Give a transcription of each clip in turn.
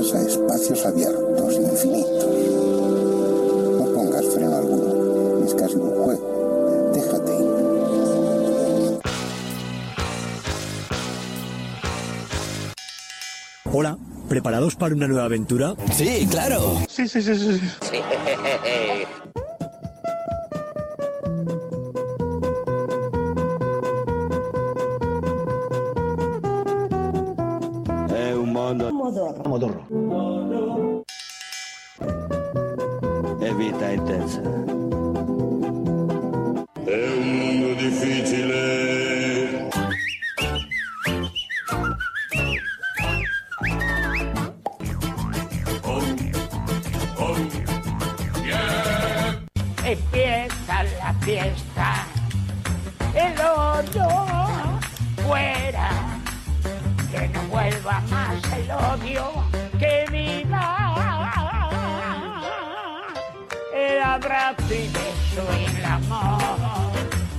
llegas a espacios abiertos, infinitos. No pongas freno alguno, es casi un juego. Déjate ir. Hola, ¿preparados para una nueva aventura? Sí, claro. Sí. Modorro. E vita intensa. È un mondo difficile. Yeah. Empieza la fiesta. El odio fuera. Que no vuelva más el odio, que viva el abrazo y beso y el amor.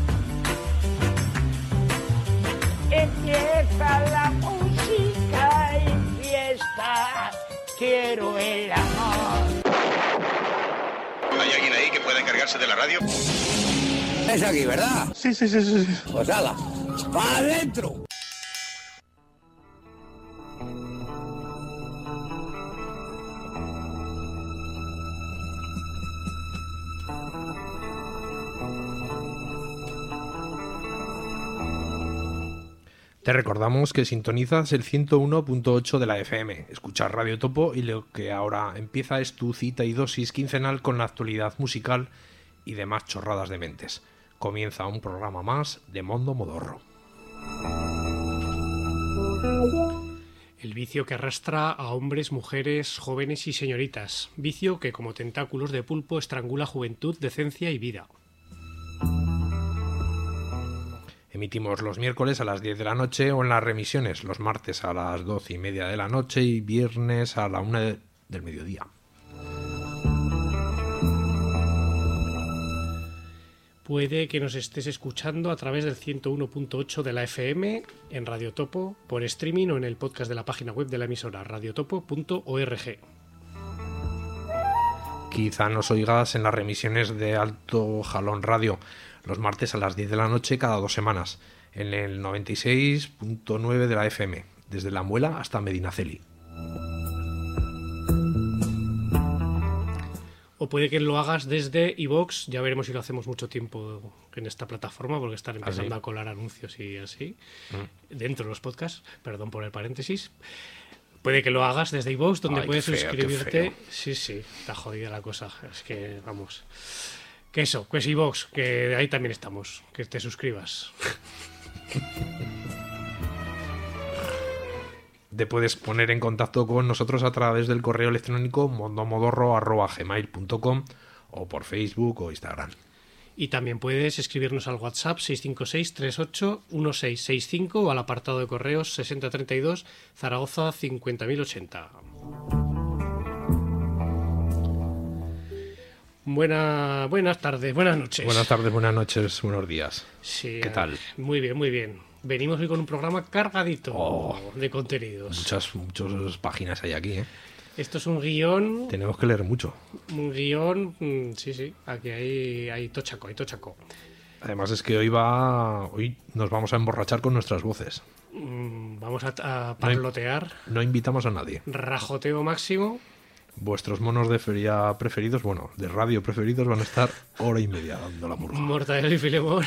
Empieza la música y fiesta, quiero el amor. ¿Hay alguien ahí que pueda encargarse de la radio? Es aquí, ¿verdad? Sí. Pues hala, ¡para adentro! Te recordamos que sintonizas el 101.8 de la FM, escuchar Radio Topo y lo que ahora empieza es tu cita y dosis quincenal con la actualidad musical y demás chorradas de mentes. Comienza un programa más de Mondo Modorro. El vicio que arrastra a hombres, mujeres, jóvenes y señoritas. Vicio que como tentáculos de pulpo estrangula juventud, decencia y vida. Emitimos los miércoles a las 10 de la noche o en las remisiones los martes a las 12:30 de la noche y viernes a la 1 del mediodía. Puede que nos estés escuchando a través del 101.8 de la FM, en Radio Topo, por streaming o en el podcast de la página web de la emisora radiotopo.org. Quizá nos oigas en las remisiones de Alto Jalón Radio, los martes a las 10 de la noche cada 2 semanas, en el 96.9 de la FM, desde La Muela hasta Medinaceli. O puede que lo hagas desde iVoox, ya veremos si lo hacemos mucho tiempo en esta plataforma, porque están empezando a colar anuncios y así, dentro de los podcasts, perdón por el paréntesis. Puede que lo hagas desde iVoox, donde puedes suscribirte. Sí, está jodida la cosa, es que vamos... Que eso, que es iVoox, que ahí también estamos, que te suscribas. Te puedes poner en contacto con nosotros a través del correo electrónico mondomodorro@gmail.com o por Facebook o Instagram. Y también puedes escribirnos al WhatsApp 656-38-1665 o al apartado de correos 6032 Zaragoza 50080. Buenas tardes, buenas noches. Buenas tardes, buenas noches, buenos días. Sí, ¿qué tal? Muy bien. Venimos hoy con un programa cargadito de contenidos. Muchas páginas hay aquí, ¿eh? Esto es un guión... Tenemos que leer mucho. Un guión, sí, aquí hay tochaco. Además es que hoy nos vamos a emborrachar con nuestras voces. Vamos a parlotear. No invitamos a nadie. Rajoteo máximo. Vuestros monos de feria preferidos, de radio preferidos, van a estar hora y media dando la murga. Mortadelo y Filemón.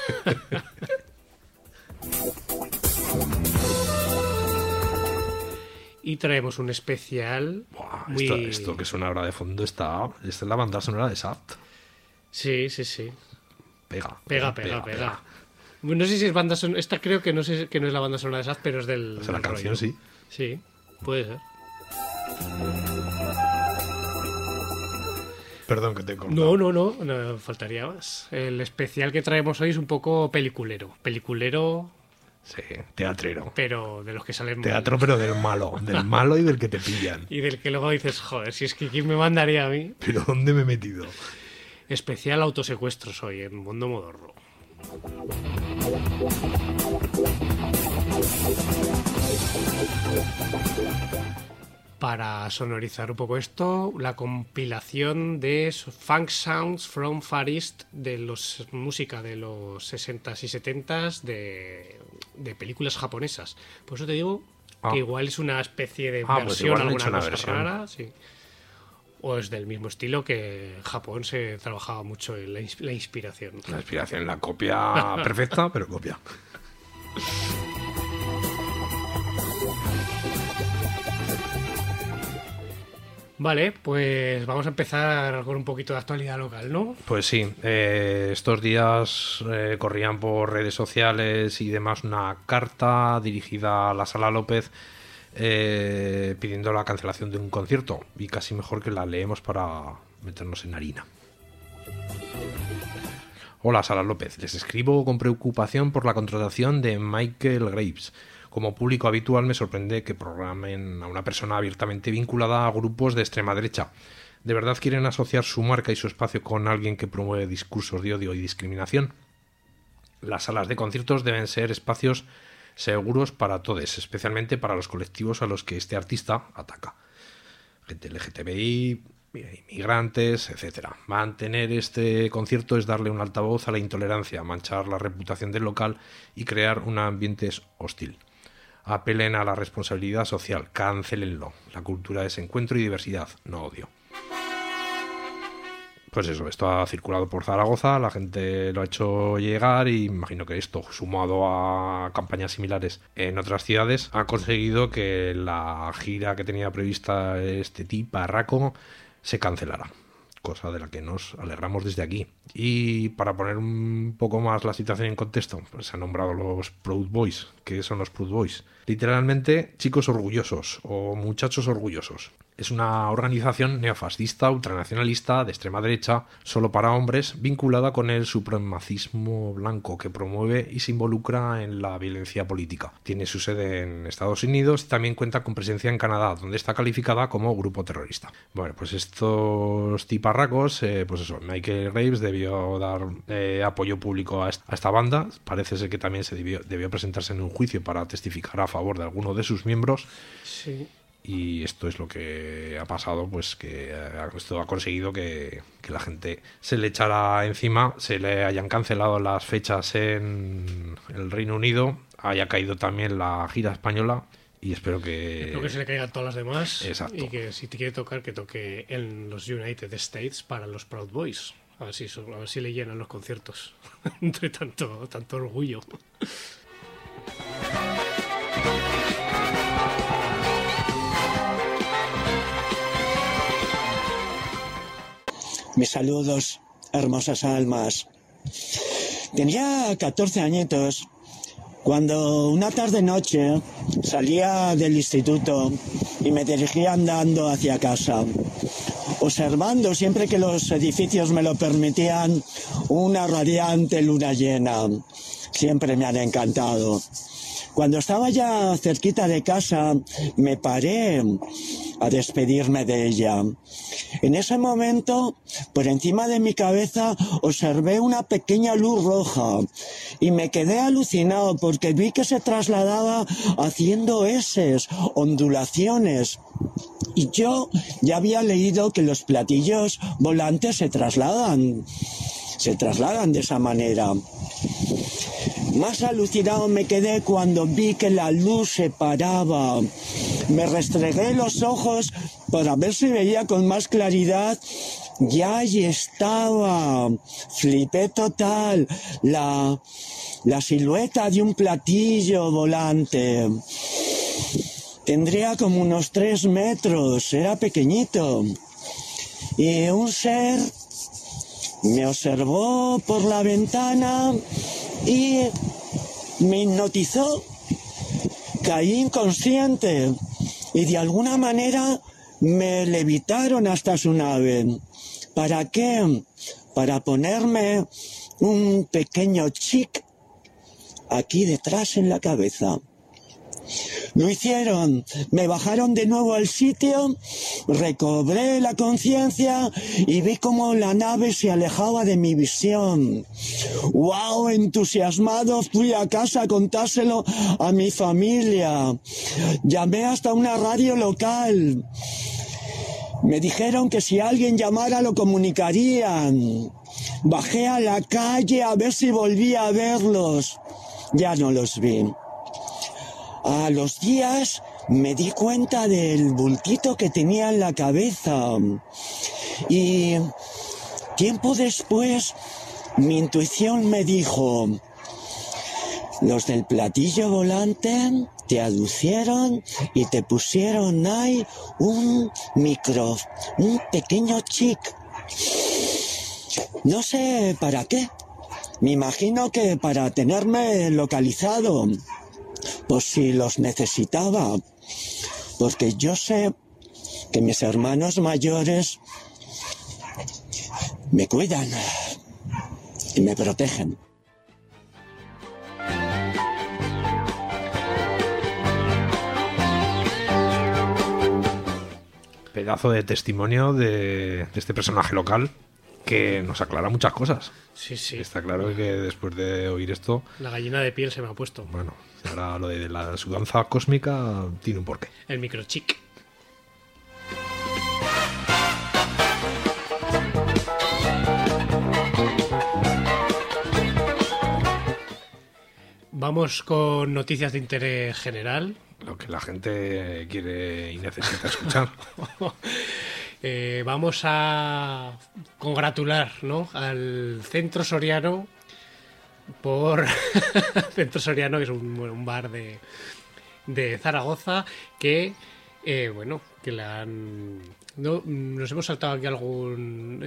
Y traemos un especial. Esto que suena ahora de fondo esta es la banda sonora de Shaft. Sí. Pega. No sé si es banda sonora. Esta creo que no es la banda sonora de Shaft, pero es del. O sea, la canción rollo. Sí. Sí, puede ser. Perdón que te he cortado. No, faltaría más. El especial que traemos hoy es un poco peliculero. Sí, teatrero. Pero de los que salen teatro, pero del malo y del que te pillan. Y del que luego dices, joder, si es que ¿quién me mandaría a mí? ¿Pero dónde me he metido? Especial autosecuestros hoy en Mondo Modorro. para sonorizar un poco esto, la compilación de Funk Sounds from Far East, de los música de los 60s y 70s de películas japonesas. Por eso te digo que igual es una especie de versión, pues alguna cosa rara, sí. O es del mismo estilo, que en Japón se trabajaba mucho en la inspiración. La inspiración, la copia perfecta, pero copia. Vale, pues vamos a empezar con un poquito de actualidad local, ¿no? Pues sí, estos días corrían por redes sociales y demás una carta dirigida a la Sala López pidiendo la cancelación de un concierto, y casi mejor que la leemos para meternos en harina. Hola, Sala López, les escribo con preocupación por la contratación de Michael Graves. Como público habitual me sorprende que programen a una persona abiertamente vinculada a grupos de extrema derecha. ¿De verdad quieren asociar su marca y su espacio con alguien que promueve discursos de odio y discriminación? Las salas de conciertos deben ser espacios seguros para todos, especialmente para los colectivos a los que este artista ataca. Gente LGTBI, inmigrantes, etc. Mantener este concierto es darle un altavoz a la intolerancia, manchar la reputación del local y crear un ambiente hostil. Apelen a la responsabilidad social, cancélenlo. La cultura es encuentro y diversidad, no odio. Pues eso, esto ha circulado por Zaragoza, la gente lo ha hecho llegar y imagino que esto, sumado a campañas similares en otras ciudades, ha conseguido que la gira que tenía prevista este tiparraco se cancelara. Cosa de la que nos alegramos desde aquí. Y para poner un poco más la situación en contexto, pues se han nombrado los Proud Boys. ¿Qué son los Proud Boys? Literalmente, chicos orgullosos o muchachos orgullosos. Es una organización neofascista, ultranacionalista, de extrema derecha, solo para hombres, vinculada con el supremacismo blanco, que promueve y se involucra en la violencia política. Tiene su sede en Estados Unidos y también cuenta con presencia en Canadá, donde está calificada como grupo terrorista. Bueno, pues estos tiparracos, pues eso, Michael Graves debió dar apoyo público a esta banda. Parece ser que también debió presentarse en un juicio para testificar a favor de alguno de sus miembros. Sí. Y esto es lo que ha pasado, pues que esto ha conseguido que la gente se le echara encima, se le hayan cancelado las fechas en el Reino Unido, haya caído también la gira española y espero que se le caigan todas las demás. Exacto. Y que si te quiere tocar, que toque en los United States para los Proud Boys. A ver si le llenan los conciertos entre tanto orgullo. Mis saludos, hermosas almas. Tenía 14 añitos cuando una tarde-noche salía del instituto y me dirigía andando hacia casa, observando, siempre que los edificios me lo permitían, una radiante luna llena. Siempre me han encantado. Cuando estaba ya cerquita de casa, me paré a despedirme de ella. En ese momento, por encima de mi cabeza, observé una pequeña luz roja y me quedé alucinado porque vi que se trasladaba haciendo eses, ondulaciones. Y yo ya había leído que los platillos volantes se trasladan de esa manera. Más alucinado me quedé cuando vi que la luz se paraba. Me restregué los ojos para ver si veía con más claridad. Ya allí estaba. Flipé total. La silueta de un platillo volante. Tendría como unos 3 metros. Era pequeñito. Y un ser me observó por la ventana y me hipnotizó. Caí inconsciente y de alguna manera me levitaron hasta su nave. ¿Para qué? Para ponerme un pequeño chic aquí detrás en la cabeza. Lo hicieron, me bajaron de nuevo al sitio, recobré la conciencia y vi cómo la nave se alejaba de mi visión. ¡Wow! Entusiasmado fui a casa a contárselo a mi familia. Llamé hasta una radio local. Me dijeron que si alguien llamara lo comunicarían. Bajé a la calle a ver si volvía a verlos. Ya no los vi. A los días me di cuenta del bultito que tenía en la cabeza. Y tiempo después mi intuición me dijo: los del platillo volante te aducieron y te pusieron ahí un pequeño chip. No sé para qué. Me imagino que para tenerme localizado, por si los necesitaba, porque yo sé que mis hermanos mayores me cuidan y me protegen. Pedazo de testimonio de este personaje local que nos aclara muchas cosas. Sí, sí. Está claro que después de oír esto... La gallina de piel se me ha puesto. Bueno, ahora lo de su danza cósmica tiene un porqué. El microchic. Vamos con noticias de interés general. Lo que la gente quiere y necesita escuchar. Vamos a congratular, ¿no?, al Centro Soriano por... Centro Soriano, que es un bar de Zaragoza, que, bueno, que le han... No, nos hemos saltado aquí algún...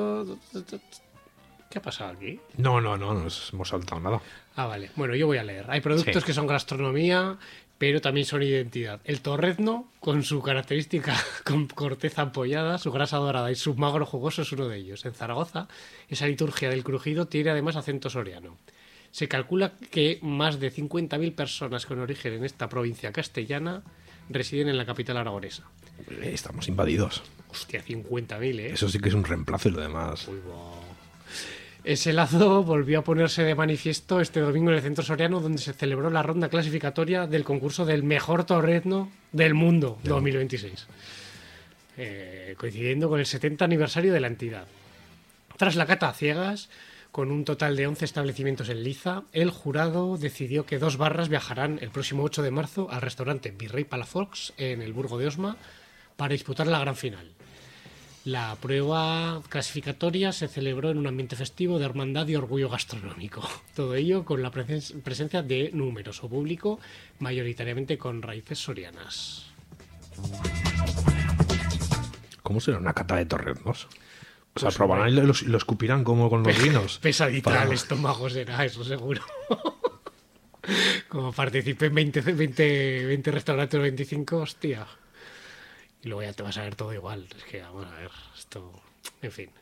¿Qué ha pasado aquí? No nos hemos saltado nada. Ah, vale. Bueno, yo voy a leer. Hay productos que son gastronomía, pero también son identidad. El torrezno, con su característica con corteza ampollada, su grasa dorada y su magro jugoso, es uno de ellos. En Zaragoza, esa liturgia del crujido tiene además acento soriano. Se calcula que más de 50.000 personas con origen en esta provincia castellana residen en la capital aragonesa. Estamos invadidos. Hostia, 50.000, ¿eh? Eso sí que es un reemplazo y lo demás. Uy, wow. Ese lazo volvió a ponerse de manifiesto este domingo en el Centro Soriano, donde se celebró la ronda clasificatoria del concurso del mejor torrezno del mundo 2026, coincidiendo con el 70 aniversario de la entidad. Tras la cata a ciegas, con un total de 11 establecimientos en liza, el jurado decidió que 2 barras viajarán el próximo 8 de marzo al restaurante Virrey Palafox en el Burgo de Osma para disputar la gran final. La prueba clasificatoria se celebró en un ambiente festivo de hermandad y orgullo gastronómico. Todo ello con la presencia de numeroso público, mayoritariamente con raíces sorianas. ¿Cómo será una cata de torreznos? O sea, probarán y lo escupirán como con los vinos. Pesadita al estómago será, eso seguro. Como participé en 20 restaurantes o 25, hostia. Y luego ya te vas a ver todo igual. Es que, vamos a ver, esto... En fin.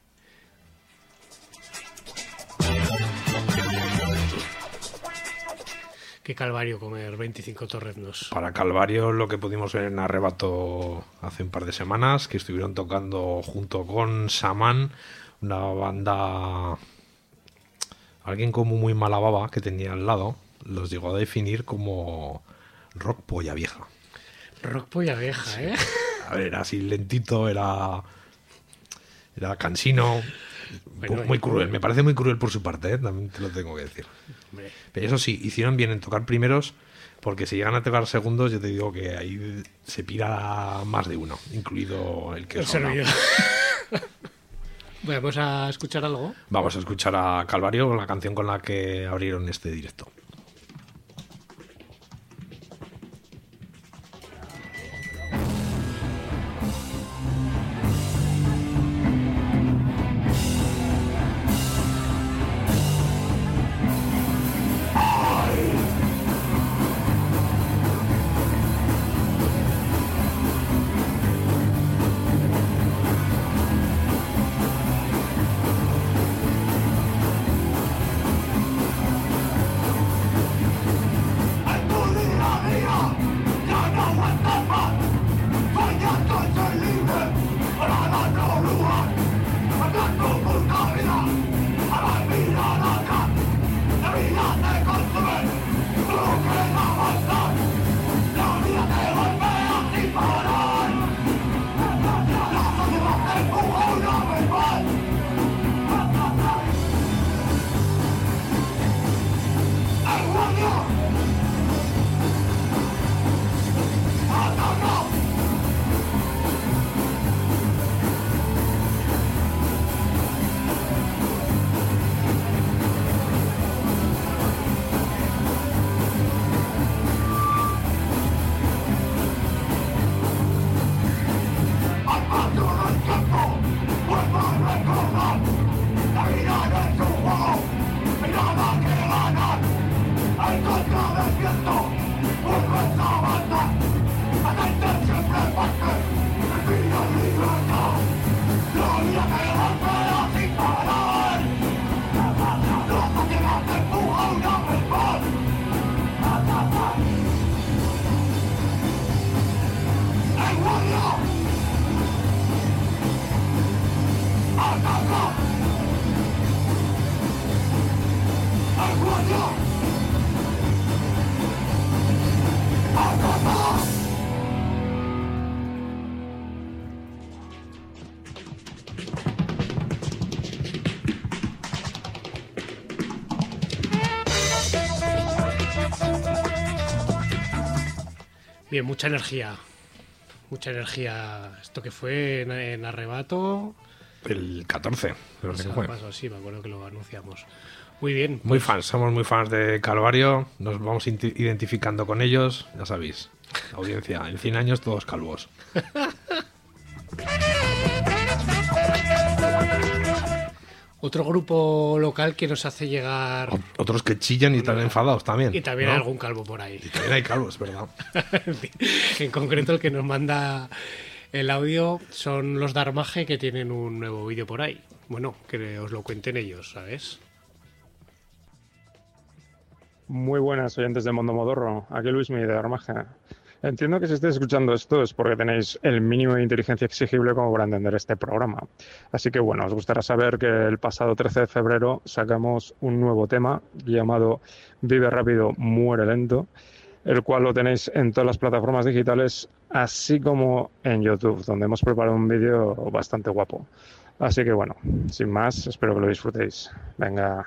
Qué calvario comer 25 torreznos. Para calvario, lo que pudimos ver en Arrebato hace un par de semanas, que estuvieron tocando junto con Samán, una banda... Alguien como muy mala baba que tenía al lado, los llegó a definir como rock polla vieja. Rock polla vieja, ¿eh? A ver, era así lentito, era cansino, bueno, muy cruel. Me parece muy cruel por su parte, ¿eh? También te lo tengo que decir. Hombre. Pero eso sí, hicieron bien en tocar primeros, porque si llegan a tocar segundos, yo te digo que ahí se pira más de uno, incluido el que suena. Bueno, ¿vamos a escuchar algo? Vamos a escuchar a Calvario, la canción con la que abrieron este directo. Bien, mucha energía. Mucha energía. Esto que fue en Arrebato. El 14, creo que fue. Sí, me acuerdo que lo anunciamos. Muy bien. Muy fans, somos muy fans de Calvario. Nos vamos identificando con ellos. Ya sabéis, audiencia, en 100 años todos calvos. Otro grupo local que nos hace llegar... Otros que chillan y están enfadados también. Y también ¿no? hay algún calvo por ahí. Y también hay calvos, ¿verdad? En concreto el que nos manda el audio son los Darmaje, que tienen un nuevo vídeo por ahí. Bueno, que os lo cuenten ellos, ¿sabes? Muy buenas, oyentes de Mundo Modorro. Aquí Luismi de Darmaje. Entiendo que si estáis escuchando esto es porque tenéis el mínimo de inteligencia exigible como para entender este programa. Así que bueno, os gustará saber que el pasado 13 de febrero sacamos un nuevo tema llamado Vive Rápido, Muere Lento, el cual lo tenéis en todas las plataformas digitales, así como en YouTube, donde hemos preparado un vídeo bastante guapo. Así que bueno, sin más, espero que lo disfrutéis. Venga.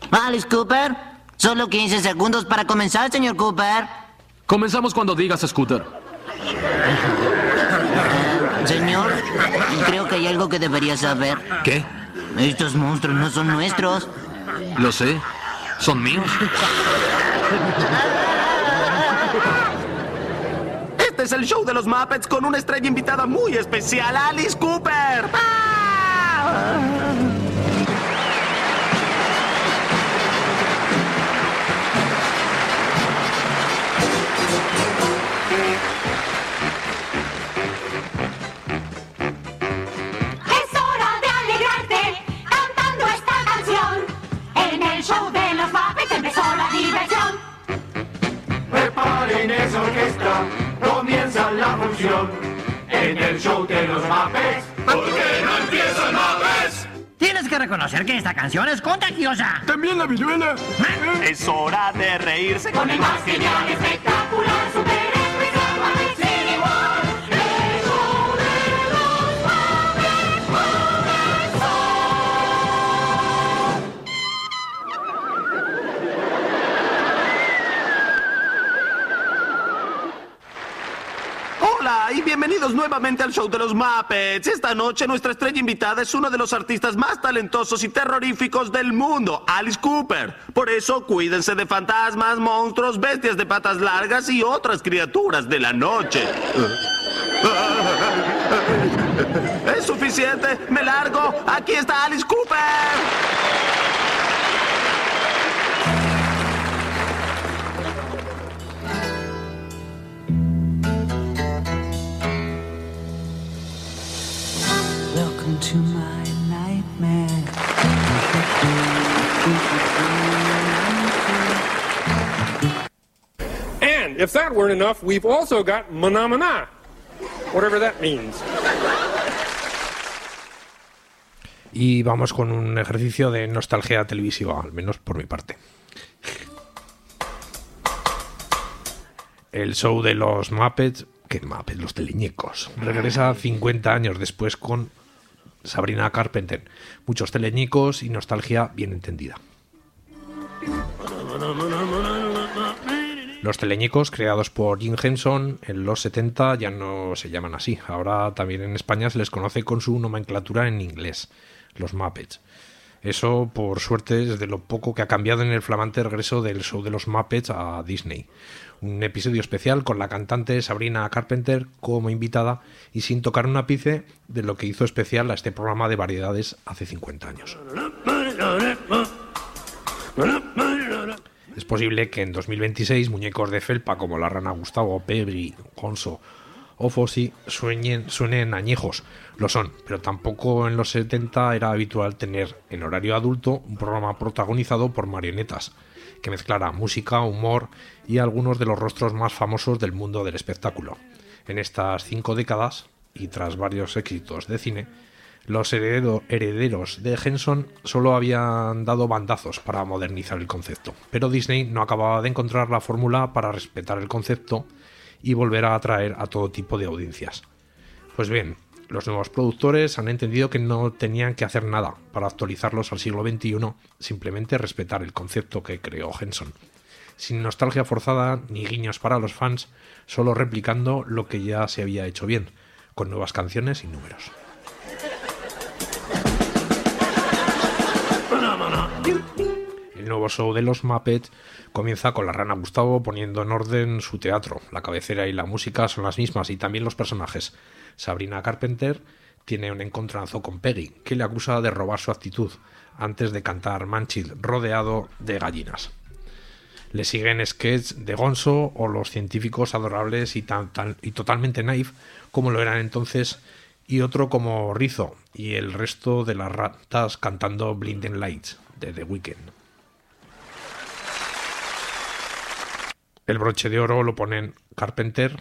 Alice Cooper, solo 15 segundos para comenzar, señor Cooper. Comenzamos cuando digas, Scooter. Señor, creo que hay algo que debería saber. ¿Qué? Estos monstruos no son nuestros. Lo sé. ¿Son míos? Este es el show de los Muppets con una estrella invitada muy especial, Alice Cooper. Es hora de alegrarte cantando esta canción. En el show de los Muppets empezó la diversión. Preparen esa orquesta, comienza la función. En el show de los Muppets, ¿por qué no empiezan Muppets? Tienes que reconocer que esta canción es contagiosa. También la viruela. Es hora de reírse Con el más genial, espectacular, super especial Muppet City World. El show de los Muppets comenzó. Hola y bienvenidos nuevamente al show de los Muppets. Esta noche nuestra estrella invitada es uno de los artistas más talentosos y terroríficos del mundo, Alice Cooper. Por eso cuídense de fantasmas, monstruos, bestias de patas largas y otras criaturas de la noche. ¿Es suficiente? ¡Me largo! ¡Aquí está Alice Cooper! Welcome to my nightmare. And if that weren't enough, we've also got Mana, whatever that means. Y vamos con un ejercicio de nostalgia televisiva, al menos por mi parte. El show de los Muppets, los teleñecos, regresa 50 años después con Sabrina Carpenter. Muchos teleñecos y nostalgia bien entendida. Los teleñecos, creados por Jim Henson en los 70, ya no se llaman así. Ahora también en España se les conoce con su nomenclatura en inglés, los Muppets. Eso, por suerte, es de lo poco que ha cambiado en el flamante regreso del show de los Muppets a Disney. Un episodio especial con la cantante Sabrina Carpenter como invitada y sin tocar un ápice de lo que hizo especial a este programa de variedades hace 50 años. Es posible que en 2026 muñecos de felpa como la rana Gustavo, Peggy, Gonzo o Fossi suenen añejos. Lo son, pero tampoco en los 70 era habitual tener en horario adulto un programa protagonizado por marionetas, que mezclara música, humor y algunos de los rostros más famosos del mundo del espectáculo. En estas 5 décadas, y tras varios éxitos de cine, los herederos de Henson solo habían dado bandazos para modernizar el concepto, pero Disney no acababa de encontrar la fórmula para respetar el concepto y volver a atraer a todo tipo de audiencias. Pues bien, los nuevos productores han entendido que no tenían que hacer nada para actualizarlos al siglo XXI, simplemente respetar el concepto que creó Henson, sin nostalgia forzada ni guiños para los fans, solo replicando lo que ya se había hecho bien, con nuevas canciones y números. El nuevo show de los Muppets comienza con la rana Gustavo poniendo en orden su teatro. La cabecera y la música son las mismas y también los personajes. Sabrina Carpenter tiene un encontronazo con Peggy, que le acusa de robar su actitud antes de cantar Manchild rodeado de gallinas. Le siguen sketches de Gonzo o los científicos adorables y totalmente naif como lo eran entonces, y otro como Rizzo y el resto de las ratas cantando Blinding Lights de The Weeknd. El broche de oro lo ponen Carpenter.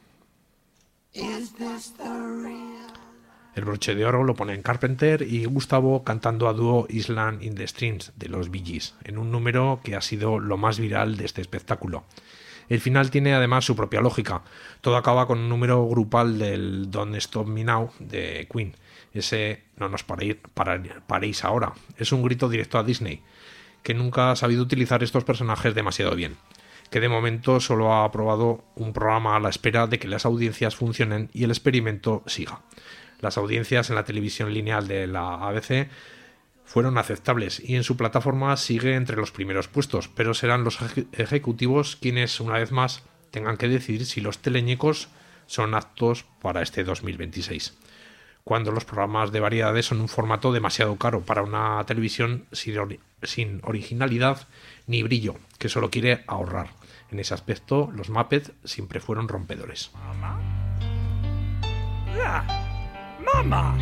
El broche de oro lo ponen Carpenter y Gustavo cantando a dúo Island in the Streams de los Bee Gees, en un número que ha sido lo más viral de este espectáculo. El final tiene además su propia lógica. Todo acaba con un número grupal del Don't Stop Me Now de Queen. Ese no nos paréis ahora. Es un grito directo a Disney, que nunca ha sabido utilizar estos personajes demasiado bien, que de momento solo ha aprobado un programa a la espera de que las audiencias funcionen y el experimento siga. Las audiencias en la televisión lineal de la ABC fueron aceptables y en su plataforma sigue entre los primeros puestos, pero serán los ejecutivos quienes, una vez más, tengan que decidir si los teleñecos son aptos para este 2026. Cuando los programas de variedades son un formato demasiado caro para una televisión sin originalidad ni brillo, que solo quiere ahorrar. En ese aspecto, los Muppets siempre fueron rompedores. ¡Mamá!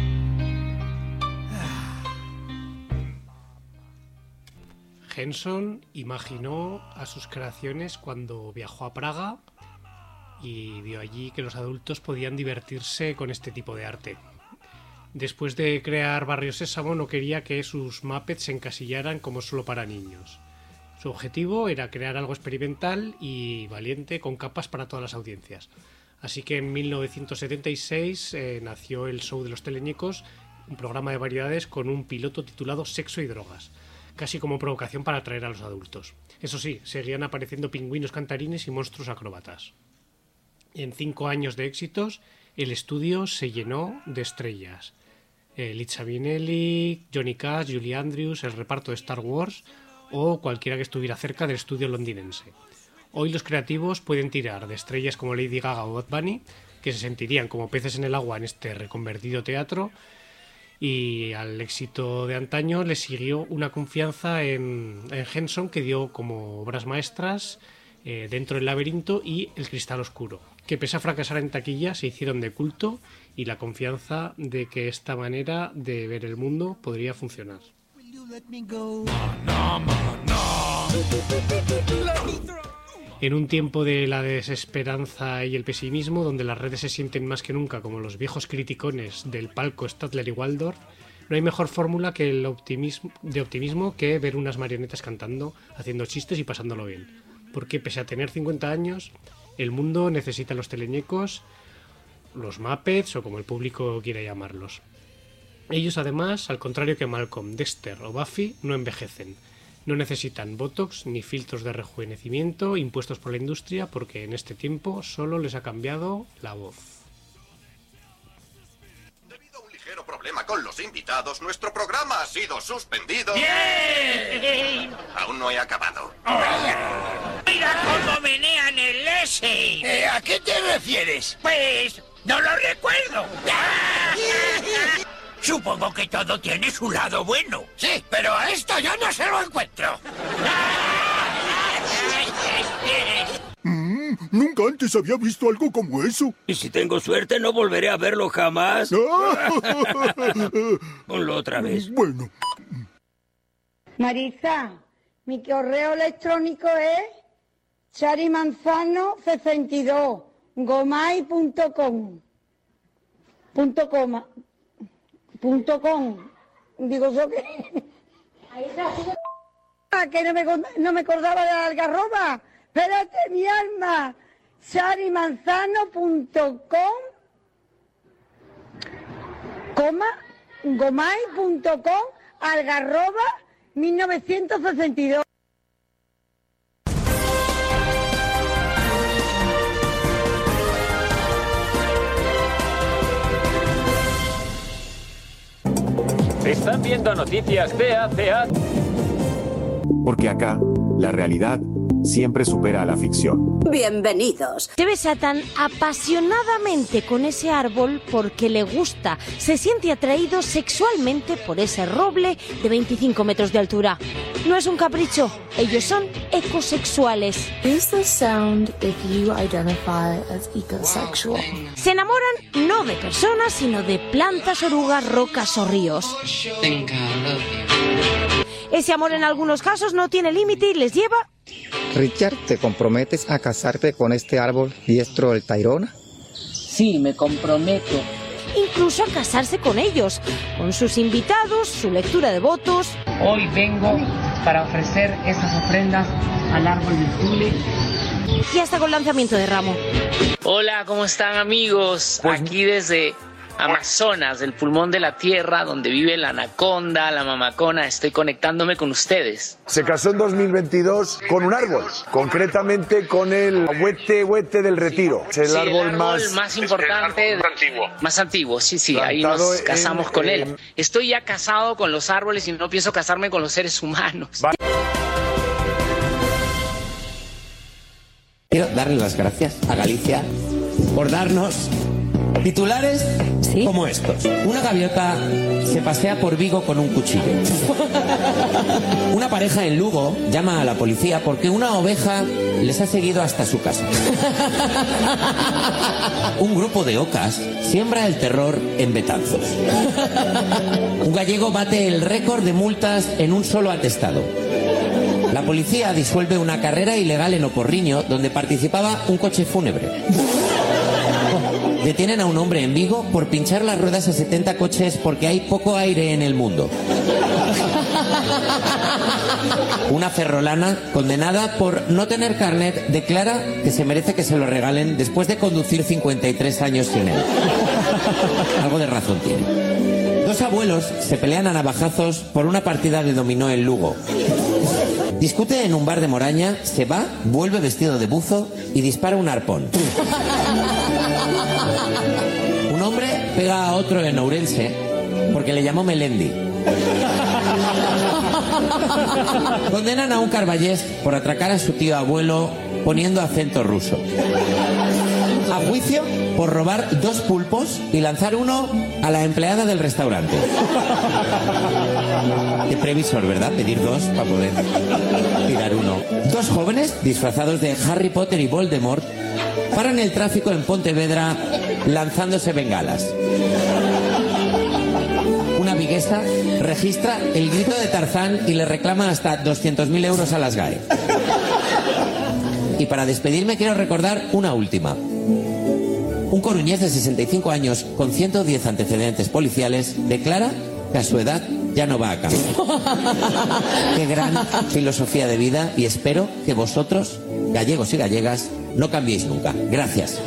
Henson imaginó a sus creaciones cuando viajó a Praga y vio allí que los adultos podían divertirse con este tipo de arte. Después de crear Barrio Sésamo, no quería que sus Muppets se encasillaran como solo para niños. Su objetivo era crear algo experimental y valiente con capas para todas las audiencias. Así que en 1976 nació el show de los teleñecos, un programa de variedades con un piloto titulado Sexo y Drogas, casi como provocación para atraer a los adultos. Eso sí, seguían apareciendo pingüinos cantarines y monstruos acróbatas. En 5 años de éxitos, el estudio se llenó de estrellas. Liza Minnelli, Johnny Cash, Julie Andrews, el reparto de Star Wars o cualquiera que estuviera cerca del estudio londinense. Hoy los creativos pueden tirar de estrellas como Lady Gaga o Bad Bunny, que se sentirían como peces en el agua en este reconvertido teatro, y al éxito de antaño le siguió una confianza en Henson, que dio como obras maestras Dentro del laberinto y El cristal oscuro, que pese a fracasar en taquilla se hicieron de culto, y la confianza de que esta manera de ver el mundo podría funcionar. En un tiempo de la desesperanza y el pesimismo, donde las redes se sienten más que nunca como los viejos criticones del palco Statler y Waldorf, no hay mejor fórmula que el optimismo que ver unas marionetas cantando, haciendo chistes y pasándolo bien. Porque pese a tener 50 años, el mundo necesita los teleñecos, los Muppets o como el público quiera llamarlos. Ellos además, al contrario que Malcolm, Dexter o Buffy, no envejecen. No necesitan botox ni filtros de rejuvenecimiento impuestos por la industria, porque en este tiempo solo les ha cambiado la voz. Debido a un ligero problema con los invitados, nuestro programa ha sido suspendido. ¡Bien! Aún no he acabado. ¡Mira cómo menean el S! ¿A qué te refieres? Pues no lo recuerdo. Supongo que todo tiene su lado bueno. Sí, pero a esto yo no se lo encuentro. Nunca antes había visto algo como eso. Y si tengo suerte, no volveré a verlo jamás. Ponlo otra vez. Bueno. Marisa, mi correo electrónico es charimanzano62@gmail.com. .com. Digo yo que... que no me acordaba de la algarroba. Espérate, mi alma. charimanzano.com, gmail.com, algarroba 1962. Están viendo noticias TACA. Porque acá, la realidad siempre supera a la ficción. Bienvenidos. Se besa tan apasionadamente con ese árbol porque le gusta. Se siente atraído sexualmente por ese roble de 25 metros de altura. No es un capricho, ellos son ecosexuales. Use the sound if you identify as ecosexual. Se enamoran no de personas, sino de plantas, orugas, rocas o ríos. Ese amor en algunos casos no tiene límite y les lleva... Richard, ¿te comprometes a casarte con este árbol diestro del Tayrona? Sí, me comprometo. Incluso a casarse con ellos, con sus invitados, su lectura de votos. Hoy vengo para ofrecer esas ofrendas al árbol del Tule. Y hasta con lanzamiento de ramo. Hola, ¿cómo están, amigos? Aquí desde Amazonas, el pulmón de la tierra, donde vive la anaconda, la mamacona, estoy conectándome con ustedes. Se casó en 2022 con un árbol, concretamente con el huete del Retiro. Es el árbol más importante, más antiguo, sí, ahí nos casamos con él. Estoy ya casado con los árboles y no pienso casarme con los seres humanos. Quiero darle las gracias a Galicia por darnos titulares como estos. Una gaviota se pasea por Vigo con un cuchillo. Una pareja en Lugo llama a la policía porque una oveja les ha seguido hasta su casa. Un grupo de ocas siembra el terror en Betanzos. Un gallego bate el récord de multas en un solo atestado. La policía disuelve una carrera ilegal en Oporriño donde participaba un coche fúnebre. Detienen a un hombre en Vigo por pinchar las ruedas a 70 coches porque hay poco aire en el mundo. Una ferrolana condenada por no tener carnet declara que se merece que se lo regalen después de conducir 53 años sin él. Algo de razón tiene. Dos abuelos se pelean a navajazos por una partida de dominó en Lugo. Discute en un bar de Moraña, se va, vuelve vestido de buzo y dispara un arpón. Un hombre pega a otro en Ourense porque le llamó Melendi. Condenan a un carballés por atracar a su tío abuelo poniendo acento ruso. A juicio por robar 2 pulpos y lanzar uno a la empleada del restaurante. Qué previsor, ¿verdad? Pedir 2 para poder tirar uno. 2 jóvenes disfrazados de Harry Potter y Voldemort paran el tráfico en Pontevedra lanzándose bengalas. Una viguesa registra el grito de Tarzán y le reclama hasta 200.000 euros a las GAE. Y para despedirme quiero recordar una última. Un coruñés de 65 años con 110 antecedentes policiales declara que a su edad ya no va a cambiar. Qué gran filosofía de vida y espero que vosotros, gallegos y gallegas, no cambiéis nunca. Gracias.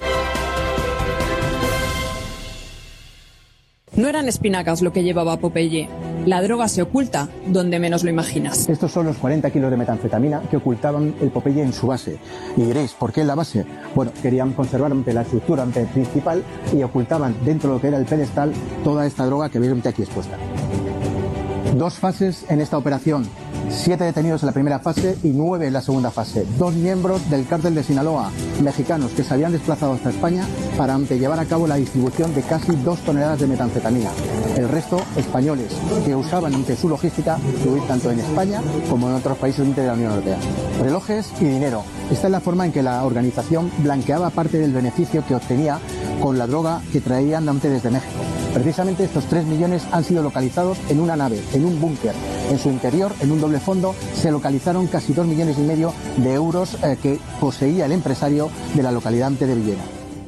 No eran espinacas lo que llevaba Popeye. La droga se oculta donde menos lo imaginas. Estos son los 40 kilos de metanfetamina que ocultaban el Popeye en su base. Y diréis, ¿por qué en la base? Bueno, querían conservar la estructura principal y ocultaban dentro de lo que era el pedestal toda esta droga que veis aquí expuesta. 2 fases en esta operación. 7 detenidos en la primera fase y 9 en la segunda fase. 2 miembros del cártel de Sinaloa, mexicanos, que se habían desplazado hasta España para llevar a cabo la distribución de casi 2 toneladas de metanfetamina. El resto, españoles, que usaban entre su logística fluir tanto en España como en otros países de la Unión Europea. Relojes y dinero. Esta es la forma en que la organización blanqueaba parte del beneficio que obtenía con la droga que traían antes desde México. Precisamente estos 3 millones han sido localizados en una nave, en un búnker. En su interior, en un doble fondo, se localizaron casi 2,5 millones de euros que poseía el empresario de la localidad de Villena.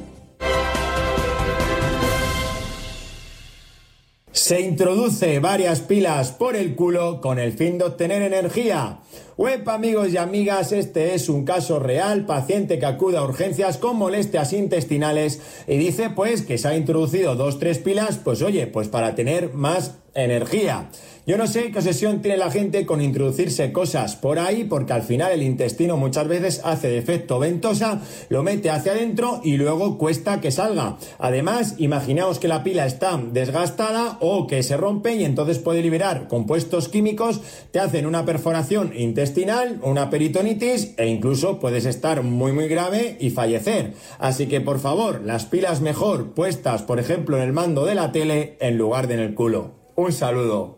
Se introduce varias pilas por el culo con el fin de obtener energía. Web, amigos y amigas, este es un caso real, paciente que acude a urgencias con molestias intestinales y dice pues que se ha introducido 2-3 pilas, pues oye, pues para tener más energía. Yo no sé qué obsesión tiene la gente con introducirse cosas por ahí, porque al final el intestino muchas veces hace de efecto ventosa, lo mete hacia adentro y luego cuesta que salga. Además, imaginaos que la pila está desgastada o que se rompe y entonces puede liberar compuestos químicos, te hacen una perforación intestinal, una peritonitis e incluso puedes estar muy grave y fallecer. Así que por favor, las pilas mejor puestas, por ejemplo, en el mando de la tele en lugar de en el culo. Un saludo.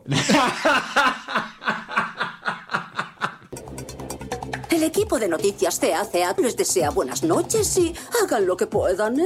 El equipo de noticias CACA les desea buenas noches y hagan lo que puedan, ¿eh?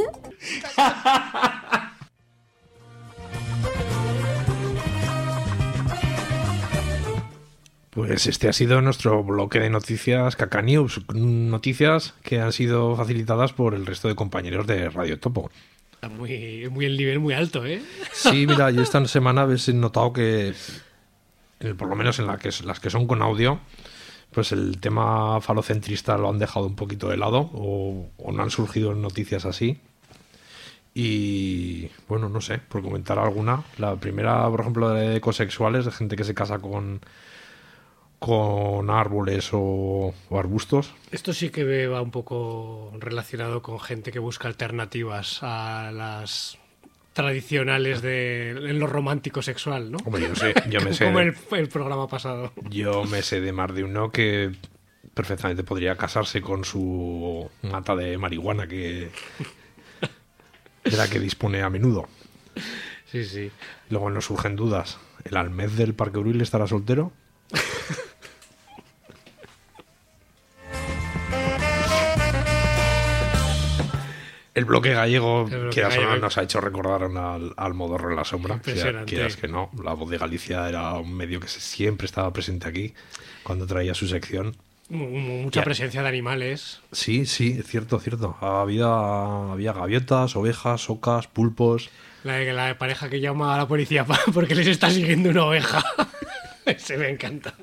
Pues este ha sido nuestro bloque de noticias Caca News, noticias que han sido facilitadas por el resto de compañeros de Radio Topo. Muy el nivel muy alto, ¿eh? Sí, mira, yo esta semana he notado que, por lo menos en las que son con audio, pues el tema falocentrista lo han dejado un poquito de lado o no han surgido noticias así. Y bueno, no sé, por comentar alguna. La primera, por ejemplo, de ecosexuales, de gente que se casa con árboles o arbustos. Esto sí que va un poco relacionado con gente que busca alternativas a las tradicionales en lo romántico sexual, ¿no? Hombre, yo me sé como el programa pasado. Yo me sé de más de uno que perfectamente podría casarse con su mata de marihuana de la que dispone a menudo. Sí, sí. Luego nos surgen dudas. ¿El almez del Parque Uril estará soltero? El bloque gallego nos ha hecho recordar al Modorro en la sombra. Quieras que no, La Voz de Galicia era un medio que siempre estaba presente aquí cuando traía su sección. Mucha presencia de animales. Sí, es cierto. Había gaviotas, ovejas, ocas, pulpos. La pareja que llama a la policía porque les está siguiendo una oveja. Se me encanta.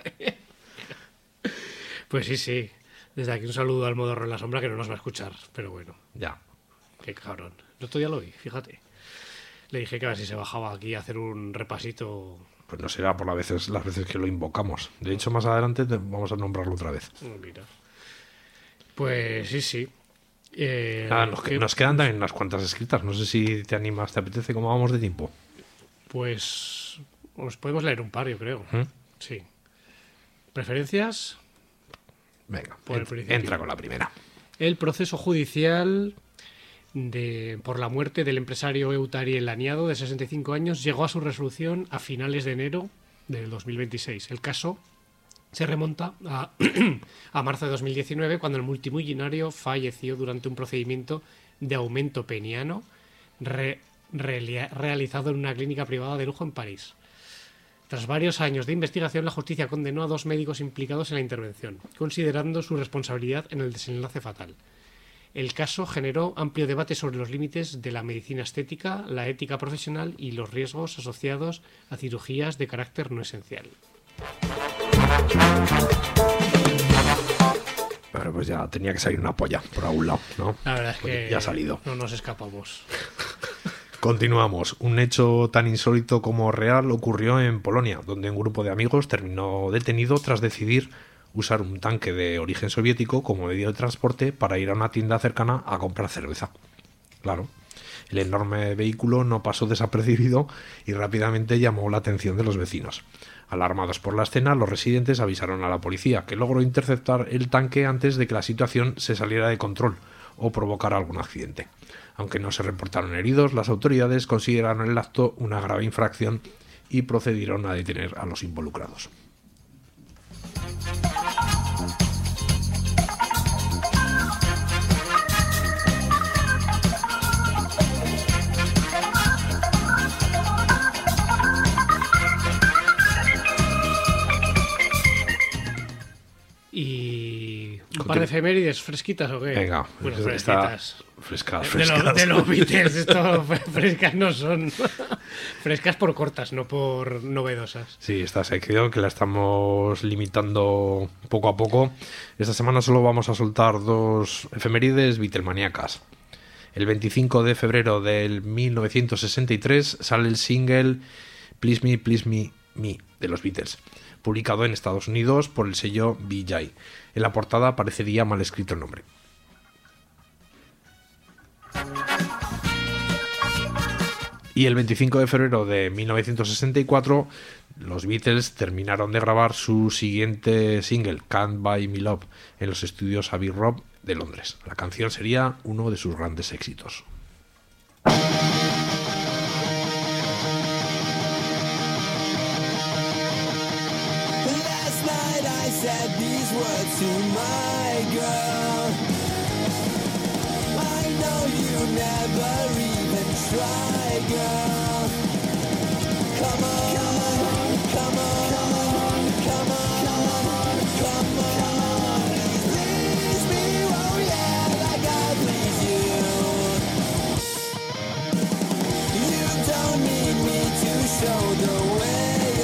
Pues sí. Desde aquí un saludo al Modorro en la sombra, que no nos va a escuchar, pero bueno. Ya. Qué cabrón. El otro día lo vi, fíjate. Le dije que a ver si se bajaba aquí a hacer un repasito. Pues no será por las veces que lo invocamos. De hecho, más adelante vamos a nombrarlo otra vez. Mira. Pues sí. Nos quedan también unas cuantas escritas. No sé si te animas, te apetece, cómo vamos de tiempo. Pues podemos leer un par, yo creo. Sí. ¿Preferencias? Venga, entra con la primera. El proceso judicial por la muerte del empresario Eutariel Laniado, de 65 años, llegó a su resolución a finales de enero del 2026. El caso se remonta a marzo de 2019, cuando el multimillonario falleció durante un procedimiento de aumento peniano realizado en una clínica privada de lujo en París. Tras varios años de investigación, la justicia condenó a 2 médicos implicados en la intervención, considerando su responsabilidad en el desenlace fatal. El caso generó amplio debate sobre los límites de la medicina estética, la ética profesional y los riesgos asociados a cirugías de carácter no esencial. Bueno, pues ya tenía que salir una polla por algún lado, ¿no? La verdad es que ya ha salido. No nos escapamos. Continuamos. Un hecho tan insólito como real ocurrió en Polonia, donde un grupo de amigos terminó detenido tras decidir usar un tanque de origen soviético como medio de transporte para ir a una tienda cercana a comprar cerveza. Claro, el enorme vehículo no pasó desapercibido y rápidamente llamó la atención de los vecinos. Alarmados por la escena, los residentes avisaron a la policía, que logró interceptar el tanque antes de que la situación se saliera de control o provocara algún accidente. Aunque no se reportaron heridos, las autoridades consideraron el acto una grave infracción y procedieron a detener a los involucrados. ¿Y un par de efemérides fresquitas o qué? Venga, bueno, frescas. De los Beatles, esto frescas no son. Frescas por cortas, no por novedosas. Sí, esta sección que la estamos limitando poco a poco. Esta semana solo vamos a soltar 2 efemérides beatlemaníacas. El 25 de febrero del 1963 sale el single Please Me, Me de los Beatles, publicado en Estados Unidos por el sello BJ. En la portada aparecería mal escrito el nombre. Y el 25 de febrero de 1964 los Beatles terminaron de grabar su siguiente single, Can't Buy Me Love, en los estudios Abbey Road de Londres. La canción sería uno de sus grandes éxitos. Said these words to my girl. I know you never even try, girl. Come on, come on, come on, come on. Please me, oh yeah, like I please you. You don't need me to show the way.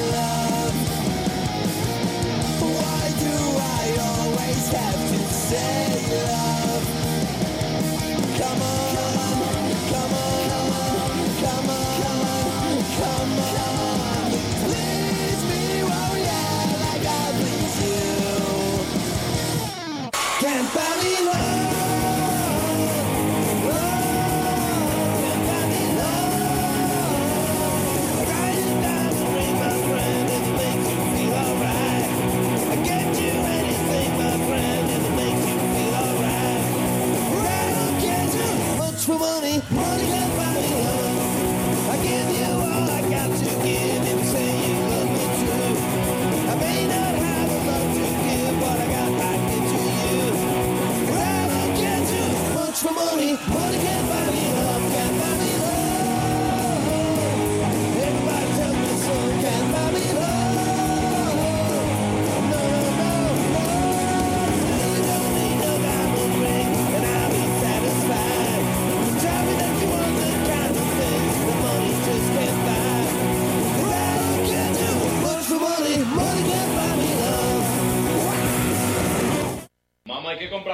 Have to say love. Come on, come on.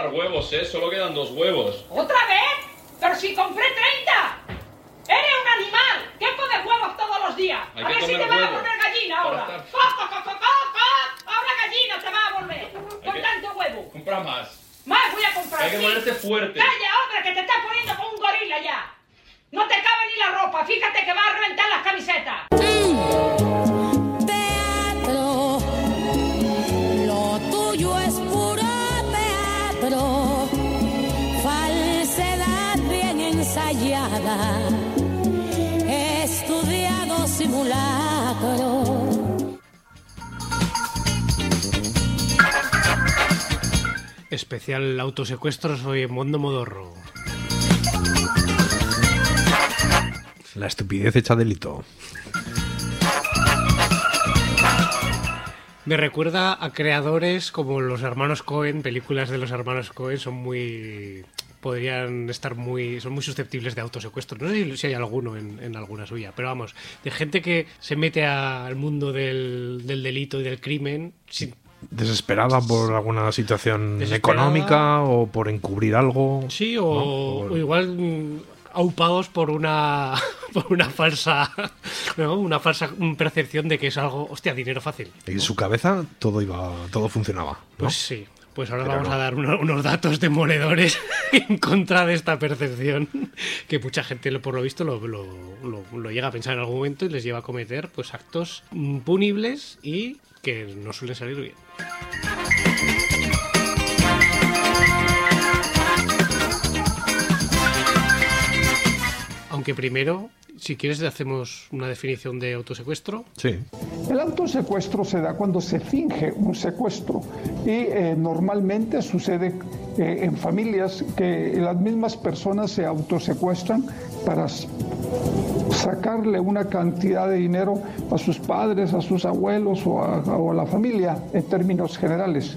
huevos, solo quedan 2 huevos. ¿Otra vez? ¡Pero si compré 30! ¡Eres un animal! ¿Qué comes huevos todos los días? Hay a que ver si comer te vas a huevos. poner gallina ahora. Para estar- Ahora gallina te vas a volver. Con tanto huevo. Compra más. Más voy a comprar. Hay que sí. ponerte fuerte. Calla, hombre, que te estás poniendo como un gorila ya. No te cabe ni la ropa. Fíjate que vas a reventar las camisetas. Teatro, lo tuyo es puro teatro, falsedad bien ensayada, estudiado simulacro. Especial autosecuestros hoy en Mundo Modorro. La estupidez hecha delito. Me recuerda a creadores como los hermanos Coen. Películas de los hermanos Coen son muy... son muy susceptibles de autosecuestro. No sé si hay alguno en alguna suya, pero vamos, de gente que se mete al mundo del delito y del crimen sin... Desesperada por alguna situación Desesperada. económica o por encubrir algo. Sí, ¿no? o igual aupados por una falsa, ¿no? Una falsa percepción de que es algo, hostia, dinero fácil. En su cabeza todo funcionaba, ¿no? Pues sí. Pues ahora Pero vamos no. a dar unos datos demoledores en contra de esta percepción que mucha gente, por lo visto, lo llega a pensar en algún momento y les lleva a cometer pues actos punibles y que no suelen salir bien. Aunque primero, si quieres, hacemos una definición de autosecuestro. Sí. El autosecuestro se da cuando se finge un secuestro y normalmente sucede en familias que las mismas personas se autosecuestran para sacarle una cantidad de dinero a sus padres, a sus abuelos o a la familia en términos generales.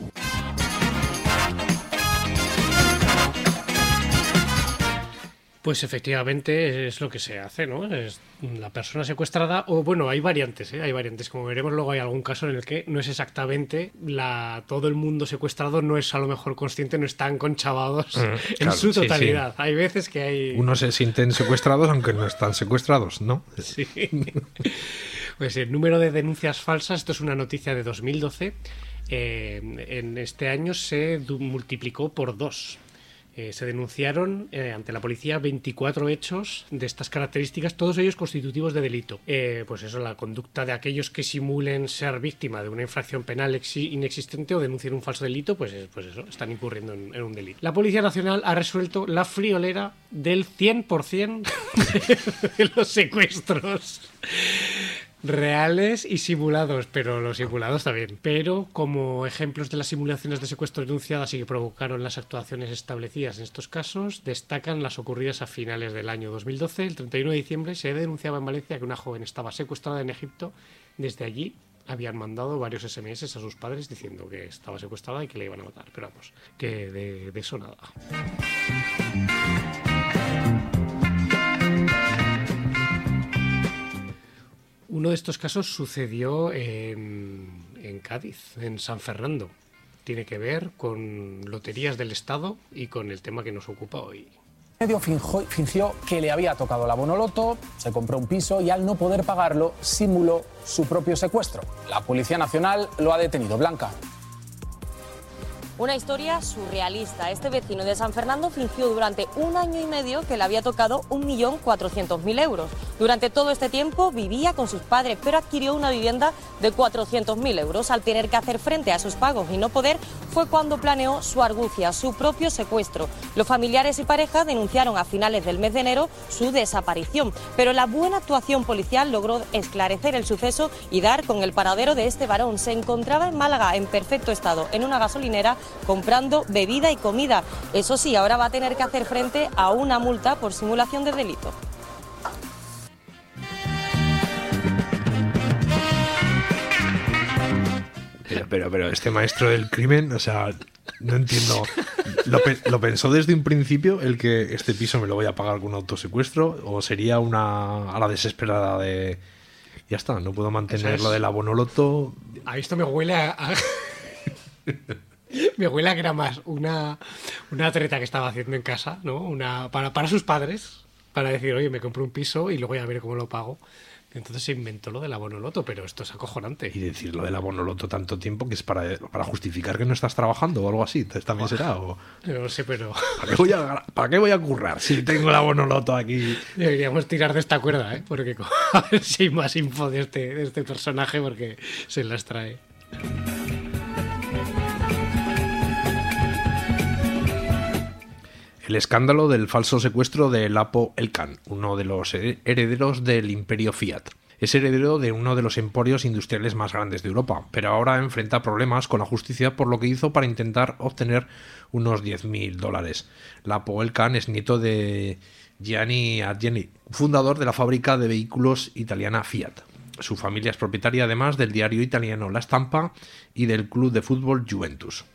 Pues efectivamente es lo que se hace, ¿no? Es la persona secuestrada, o bueno, hay variantes, hay variantes. Como veremos luego, hay algún caso en el que no es exactamente todo el mundo secuestrado no es a lo mejor consciente, no están conchavados en claro, su sí, totalidad. sí. Hay veces que hay... Unos se sienten secuestrados aunque no están secuestrados, ¿no? Sí. Pues el número de denuncias falsas, esto es una noticia de 2012, en este año se multiplicó por 2. Se denunciaron ante la policía 24 hechos de estas características, todos ellos constitutivos de delito. Pues eso, la conducta de aquellos que simulen ser víctima de una infracción penal inexistente o denuncien un falso delito, pues eso, están incurriendo en un delito. La Policía Nacional ha resuelto la friolera del 100% de los secuestros reales y simulados, pero los simulados también. Pero como ejemplos de las simulaciones de secuestro denunciadas y que provocaron las actuaciones establecidas en estos casos, destacan las ocurridas a finales del año 2012. El 31 de diciembre se denunciaba en Valencia que una joven estaba secuestrada en Egipto. Desde allí habían mandado varios SMS a sus padres diciendo que estaba secuestrada y que le iban a matar. Pero vamos, que de eso nada. Uno de estos casos sucedió en Cádiz, en San Fernando. Tiene que ver con loterías del Estado y con el tema que nos ocupa hoy. El medio fingió que le había tocado la Bonoloto, se compró un piso y al no poder pagarlo simuló su propio secuestro. La Policía Nacional lo ha detenido. Blanca. Una historia surrealista. Este vecino de San Fernando fingió durante 1 año y medio que le había tocado 1.400.000 euros. Durante todo este tiempo vivía con sus padres, pero adquirió una vivienda de 400.000 euros. Al tener que hacer frente a sus pagos y no poder, fue cuando planeó su argucia, su propio secuestro. Los familiares y pareja denunciaron a finales del mes de enero su desaparición, pero la buena actuación policial logró esclarecer el suceso y dar con el paradero de este varón. Se encontraba en Málaga en perfecto estado, en una gasolinera, comprando bebida y comida. Eso sí, ahora va a tener que hacer frente a una multa por simulación de delito. Pero este maestro del crimen, o sea, no entiendo. ¿Lo pensó desde un principio el que este piso me lo voy a pagar con un autosecuestro? ¿O sería a la desesperada de... Ya está, no puedo mantener lo de la Bonoloto? A esto me huele a Mi abuela, que era más una treta que estaba haciendo en casa, ¿no? Para sus padres, para decir, oye, me compro un piso y luego ya veré cómo lo pago. Entonces se inventó lo de la bonoloto, pero esto es acojonante. Y decir lo de la bonoloto tanto tiempo que es para justificar que no estás trabajando o algo así. Entonces también será. O... No sé, pero... ¿Para qué voy a currar si tengo la bonoloto aquí? Deberíamos tirar de esta cuerda, ¿eh? Porque a ver si hay más info de este personaje, porque se las trae. El escándalo del falso secuestro de Lapo Elkan, uno de los herederos del imperio Fiat. Es heredero de uno de los emporios industriales más grandes de Europa, pero ahora enfrenta problemas con la justicia por lo que hizo para intentar obtener unos $10.000. Lapo Elkan es nieto de Gianni Agnelli, fundador de la fábrica de vehículos italiana Fiat. Su familia es propietaria además del diario italiano La Stampa y del club de fútbol Juventus.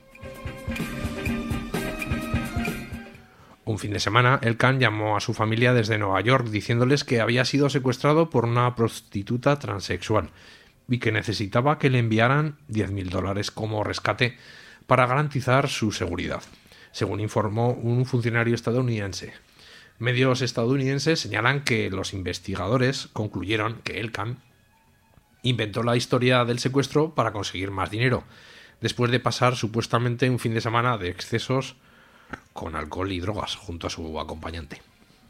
Un fin de semana, Elkan llamó a su familia desde Nueva York diciéndoles que había sido secuestrado por una prostituta transexual y que necesitaba que le enviaran $10.000 como rescate para garantizar su seguridad, según informó un funcionario estadounidense. Medios estadounidenses señalan que los investigadores concluyeron que Elkan inventó la historia del secuestro para conseguir más dinero, después de pasar supuestamente un fin de semana de excesos con alcohol y drogas junto a su acompañante.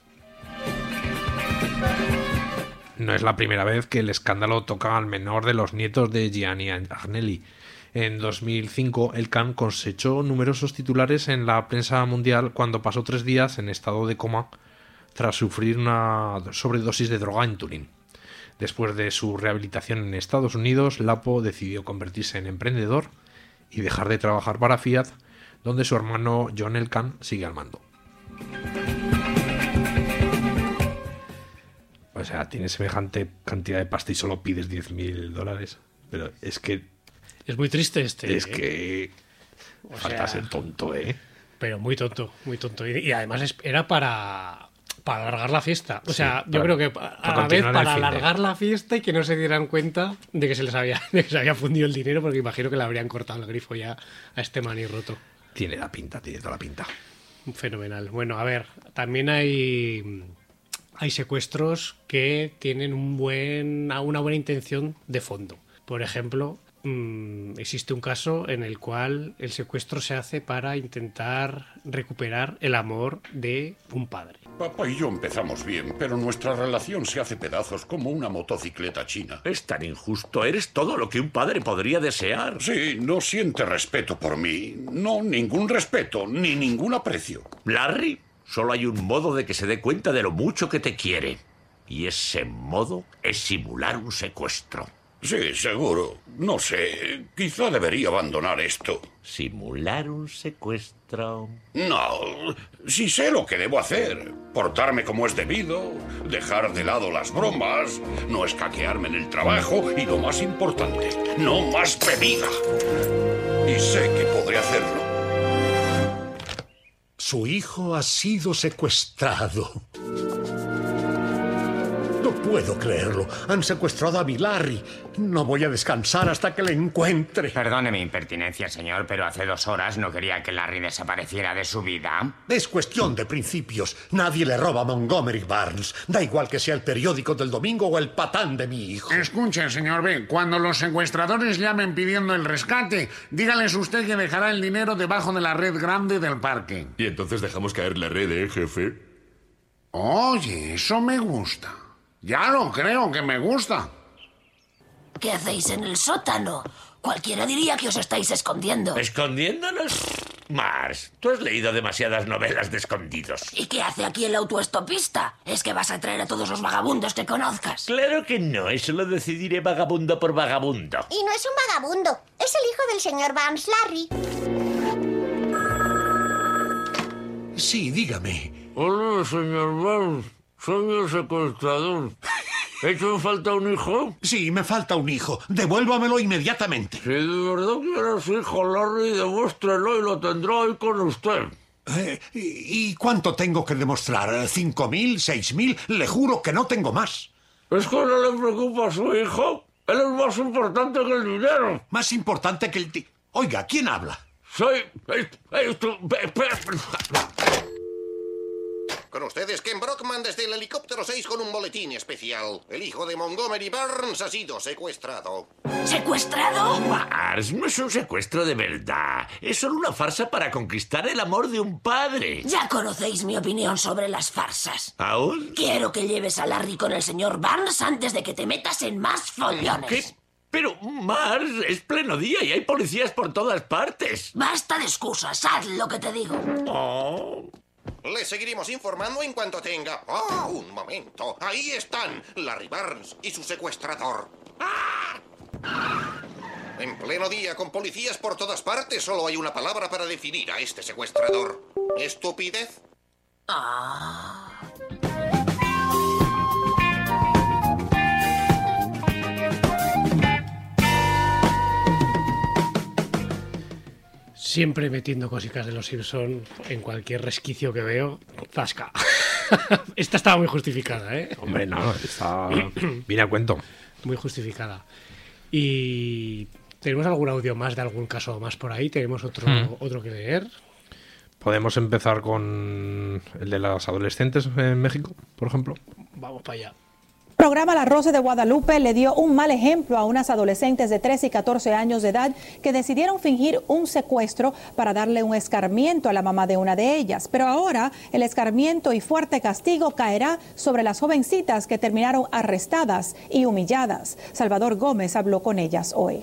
No es la primera vez que el escándalo toca al menor de los nietos de Gianni Agnelli. En 2005, Elkan cosechó numerosos titulares en la prensa mundial cuando pasó 3 días en estado de coma tras sufrir una sobredosis de droga en Turín. Después de su rehabilitación en Estados Unidos, Lapo decidió convertirse en emprendedor y dejar de trabajar para Fiat, donde su hermano John Elkan sigue al mando. O sea, tienes semejante cantidad de pasta y solo pides $10.000. Pero es que... Es muy triste este. Es que... falta ser tonto, ¿eh? Pero muy tonto, muy tonto. Y además era para alargar la fiesta. O sea, sí, yo creo que a la vez para alargar la fiesta y que no se dieran cuenta de que se había fundido el dinero, porque imagino que le habrían cortado el grifo ya a este manirroto. Tiene toda la pinta. Fenomenal. Bueno, a ver, también hay secuestros que tienen una buena intención de fondo. Por ejemplo, existe un caso en el cual el secuestro se hace para intentar recuperar el amor de un padre. Papá y yo empezamos bien, pero nuestra relación se hace pedazos como una motocicleta china. Es tan injusto. Eres todo lo que un padre podría desear. Sí, no siente respeto por mí. No, ningún respeto, ni ningún aprecio. Larry, solo hay un modo de que se dé cuenta de lo mucho que te quiere. Y ese modo es simular un secuestro. Sí, seguro. No sé, quizá debería abandonar esto. ¿Simular un secuestro? No, sí sé lo que debo hacer. Portarme como es debido, dejar de lado las bromas, no escaquearme en el trabajo y lo más importante, no más bebida. Y sé que podré hacerlo. Su hijo ha sido secuestrado. No puedo creerlo. Han secuestrado a mi Larry. No voy a descansar hasta que le encuentre. Perdone mi impertinencia, señor, pero hace 2 horas no quería que Larry desapareciera de su vida. Es cuestión de principios. Nadie le roba a Montgomery Barnes. Da igual que sea el periódico del domingo o el patán de mi hijo. Escuche, señor B. Cuando los secuestradores llamen pidiendo el rescate, dígales usted que dejará el dinero debajo de la red grande del parque. ¿Y entonces dejamos caer la red, jefe? Oye, eso me gusta. Ya lo creo que me gusta. ¿Qué hacéis en el sótano? Cualquiera diría que os estáis escondiendo. ¿Escondiéndonos? Mars, tú has leído demasiadas novelas de escondidos. ¿Y qué hace aquí el autoestopista? ¿Es que vas a traer a todos los vagabundos que conozcas? Claro que no, eso lo decidiré vagabundo por vagabundo. Y no es un vagabundo, es el hijo del señor Barnes, Larry. Sí, dígame. Hola, señor Barnes. Soy el secuestrador. ¿He hecho en falta un hijo? Sí, me falta un hijo. Devuélvamelo inmediatamente. Si de verdad quiere a su hijo Larry, demuéstrelo y lo tendrá ahí con usted. ¿Y cuánto tengo que demostrar? ¿5.000? ¿6.000? Le juro que no tengo más. ¿Es que no le preocupa a su hijo? Él es más importante que el dinero. Más importante que el... Oiga, ¿quién habla? Soy... Con ustedes, Ken Brockman, desde el helicóptero 6 con un boletín especial. El hijo de Montgomery Burns ha sido secuestrado. ¿Secuestrado? Barnes, no es un secuestro de verdad. Es solo una farsa para conquistar el amor de un padre. Ya conocéis mi opinión sobre las farsas. ¿Aún? Quiero que lleves a Larry con el señor Barnes antes de que te metas en más follones. ¿Qué? Pero, Mars, es pleno día y hay policías por todas partes. Basta de excusas, haz lo que te digo. Oh. Les seguiremos informando en cuanto tenga... ¡Oh, un momento! Ahí están, Larry Burns y su secuestrador. ¡Ah! En pleno día, con policías por todas partes, solo hay una palabra para definir a este secuestrador. ¿Estupidez? Siempre metiendo cositas de los Simpson en cualquier resquicio que veo. ¡Zasca! Esta estaba muy justificada, ¿eh? Hombre, no, está bien a cuento. Muy justificada. Y tenemos algún audio más de algún caso más por ahí. Tenemos otro que leer. Podemos empezar con el de las adolescentes en México, por ejemplo. Vamos para allá. El programa La Rosa de Guadalupe le dio un mal ejemplo a unas adolescentes de 13 y 14 años de edad que decidieron fingir un secuestro para darle un escarmiento a la mamá de una de ellas. Pero ahora el escarmiento y fuerte castigo caerá sobre las jovencitas que terminaron arrestadas y humilladas. Salvador Gómez habló con ellas hoy.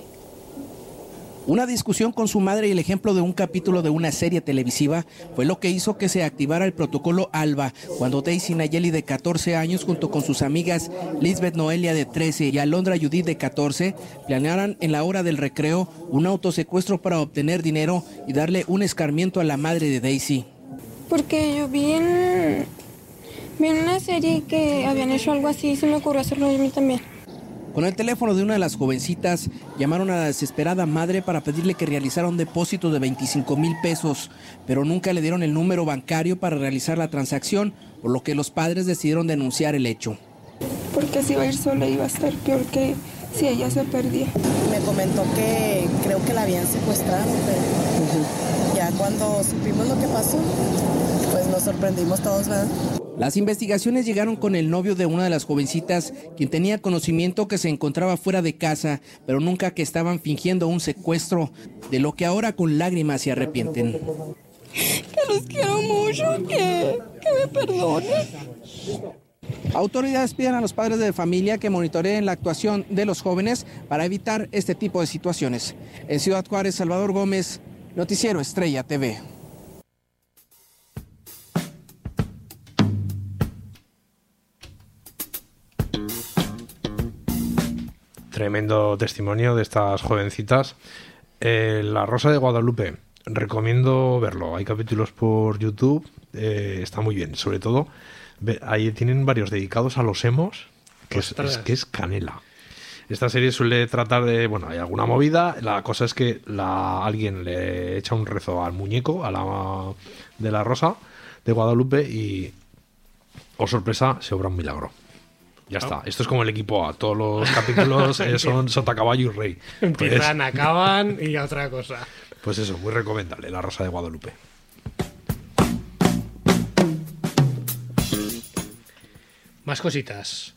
Una discusión con su madre y el ejemplo de un capítulo de una serie televisiva fue lo que hizo que se activara el protocolo ALBA cuando Daisy Nayeli, de 14 años, junto con sus amigas Lisbeth Noelia, de 13, y Alondra Judith, de 14, planearan en la hora del recreo un autosecuestro para obtener dinero y darle un escarmiento a la madre de Daisy. Porque yo vi en una serie que habían hecho algo así y se me ocurrió hacerlo a mí también. Con el teléfono de una de las jovencitas, llamaron a la desesperada madre para pedirle que realizara un depósito de 25,000 pesos, pero nunca le dieron el número bancario para realizar la transacción, por lo que los padres decidieron denunciar el hecho. Porque si iba a ir sola iba a estar peor que si ella se perdía. Me comentó que creo que la habían secuestrado, pero ya cuando supimos lo que pasó, pues nos sorprendimos todos, ¿verdad? Las investigaciones llegaron con el novio de una de las jovencitas, quien tenía conocimiento que se encontraba fuera de casa, pero nunca que estaban fingiendo un secuestro, de lo que ahora con lágrimas se arrepienten. Que los quiero mucho, que me perdonen. Autoridades piden a los padres de familia que monitoreen la actuación de los jóvenes para evitar este tipo de situaciones. En Ciudad Juárez, Salvador Gómez, Noticiero Estrella TV. Tremendo testimonio de estas jovencitas. La Rosa de Guadalupe, recomiendo verlo. Hay capítulos por YouTube, está muy bien. Sobre todo, ahí tienen varios dedicados a los emos, que es canela. Esta serie suele tratar de... Bueno, hay alguna movida. La cosa es que alguien le echa un rezo al muñeco, de la Rosa de Guadalupe, y, oh sorpresa, se obra un milagro. Ya está. Esto es como el equipo A. Todos los capítulos son sota, caballo y rey. Empiezan, acaban y otra cosa. Pues eso, muy recomendable, La Rosa de Guadalupe. Más cositas.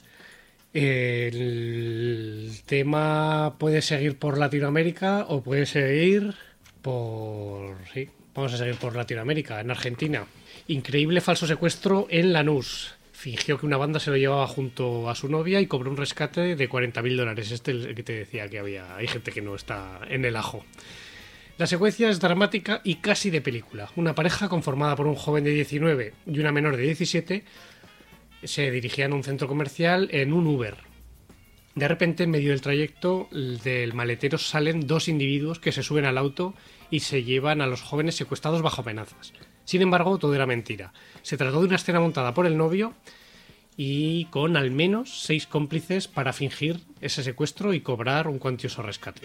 El tema puede seguir por Latinoamérica o puede seguir por... Sí, vamos a seguir por Latinoamérica, en Argentina. Increíble falso secuestro en Lanús. Fingió que una banda se lo llevaba junto a su novia y cobró un rescate de $40.000. Este es el que te decía que hay gente que no está en el ajo. La secuencia es dramática y casi de película. Una pareja conformada por un joven de 19 y una menor de 17 se dirigían a un centro comercial en un Uber. De repente, en medio del trayecto del maletero salen dos individuos que se suben al auto y se llevan a los jóvenes secuestrados bajo amenazas. Sin embargo, todo era mentira. Se trató de una escena montada por el novio y con al menos 6 cómplices para fingir ese secuestro y cobrar un cuantioso rescate.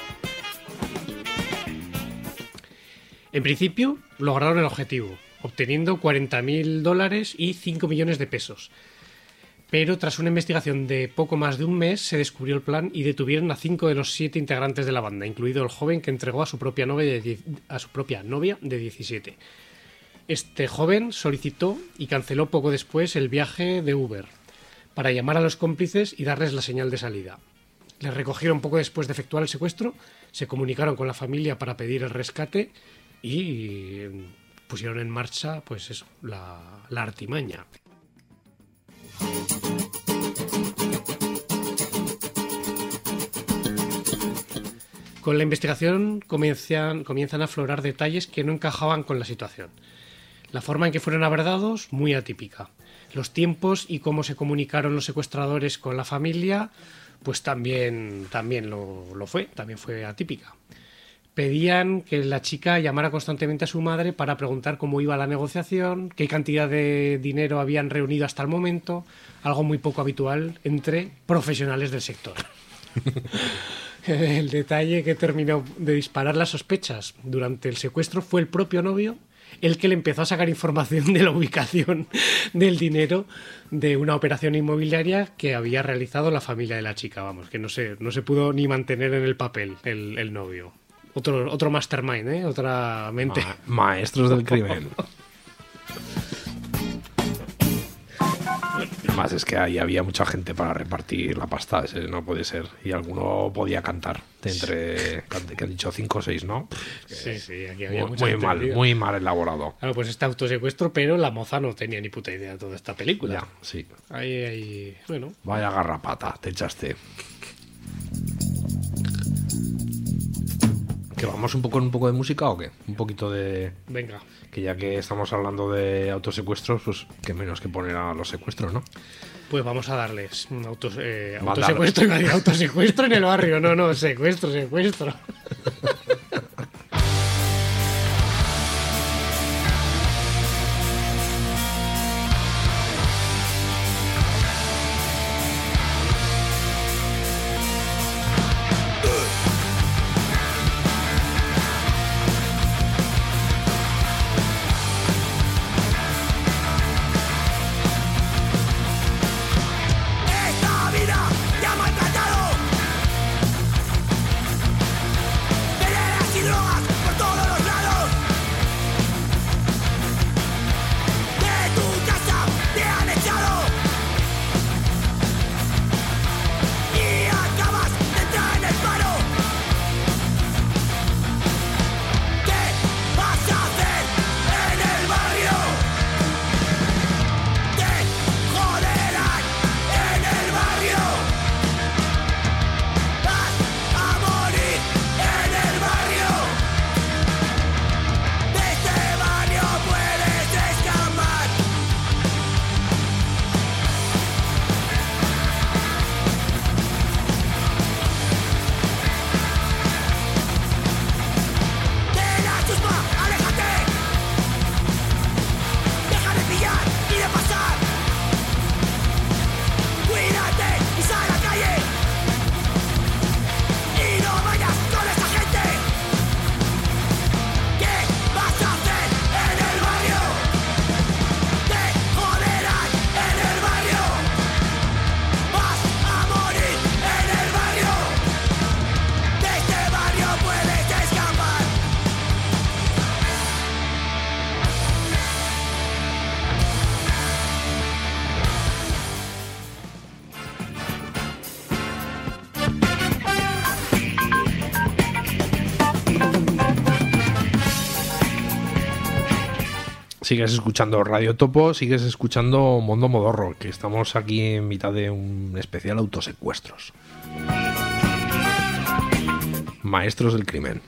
En principio, lograron el objetivo, obteniendo $40.000 y 5 millones de pesos. Pero tras una investigación de poco más de un mes se descubrió el plan y detuvieron a 5 de los 7 integrantes de la banda, incluido el joven que entregó a su propia novia de 17. Este joven solicitó y canceló poco después el viaje de Uber para llamar a los cómplices y darles la señal de salida. Les recogieron poco después de efectuar el secuestro, se comunicaron con la familia para pedir el rescate y pusieron en marcha pues eso, la artimaña. Con la investigación comienzan a aflorar detalles que no encajaban con la situación. La forma en que fueron abordados, muy atípica. Los tiempos y cómo se comunicaron los secuestradores con la familia, pues también fue atípica. Pedían que la chica llamara constantemente a su madre para preguntar cómo iba la negociación, qué cantidad de dinero habían reunido hasta el momento, algo muy poco habitual entre profesionales del sector. El detalle que terminó de disparar las sospechas durante el secuestro fue el propio novio, el que le empezó a sacar información de la ubicación del dinero de una operación inmobiliaria que había realizado la familia de la chica. Vamos, que no se pudo ni mantener en el papel el novio. Otro mastermind, otra mente. Maestros del crimen. Más es que ahí había mucha gente para repartir la pasta, no puede ser. Y alguno podía cantar, entre que han dicho 5 o 6, ¿no? Sí, aquí había mucha gente. Muy mal elaborado. Claro, pues este autosecuestro, pero la moza no tenía ni puta idea de toda esta película. Ya, sí. Ahí, bueno. Vaya garrapata, te echaste. ¿Que vamos un poco de música o qué? Un poquito de... Venga. Que ya que estamos hablando de autosecuestros, pues qué menos que poner a los secuestros, ¿no? Pues vamos a darles un autosecuestro, iba a decir autosecuestro en el barrio. No, secuestro. Sigues escuchando Radio Topo, sigues escuchando Mondo Modorro, que estamos aquí en mitad de un especial autosecuestros. Maestros del crimen.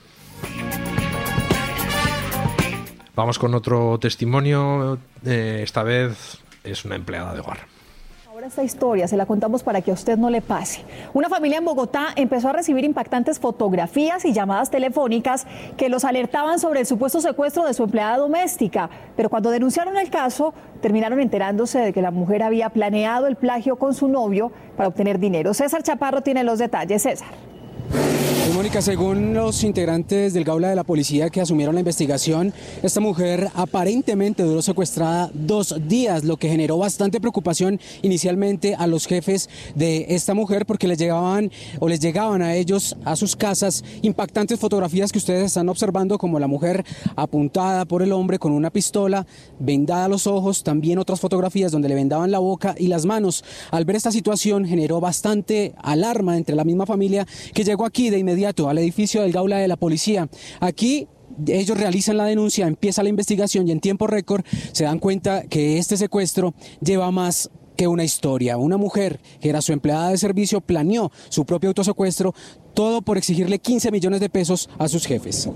Vamos con otro testimonio, esta vez es una empleada de hogar. Ahora esta historia se la contamos para que a usted no le pase. Una familia en Bogotá empezó a recibir impactantes fotografías y llamadas telefónicas que los alertaban sobre el supuesto secuestro de su empleada doméstica. Pero cuando denunciaron el caso, terminaron enterándose de que la mujer había planeado el plagio con su novio para obtener dinero. César Chaparro tiene los detalles. César. Muy Mónica, según los integrantes del Gaula de la policía que asumieron la investigación, esta mujer aparentemente duró secuestrada 2 días, lo que generó bastante preocupación inicialmente a los jefes de esta mujer, porque les llegaban a ellos, a sus casas, impactantes fotografías que ustedes están observando, como la mujer apuntada por el hombre con una pistola, vendada los ojos, también otras fotografías donde le vendaban la boca y las manos. Al ver esta situación generó bastante alarma entre la misma familia, que llegó aquí de inmediato al edificio del Gaula de la policía. Aquí ellos realizan la denuncia, empieza la investigación y en tiempo récord se dan cuenta que este secuestro lleva más que una historia. Una mujer que era su empleada de servicio planeó su propio autosecuestro, todo por exigirle 15 millones de pesos a sus jefes.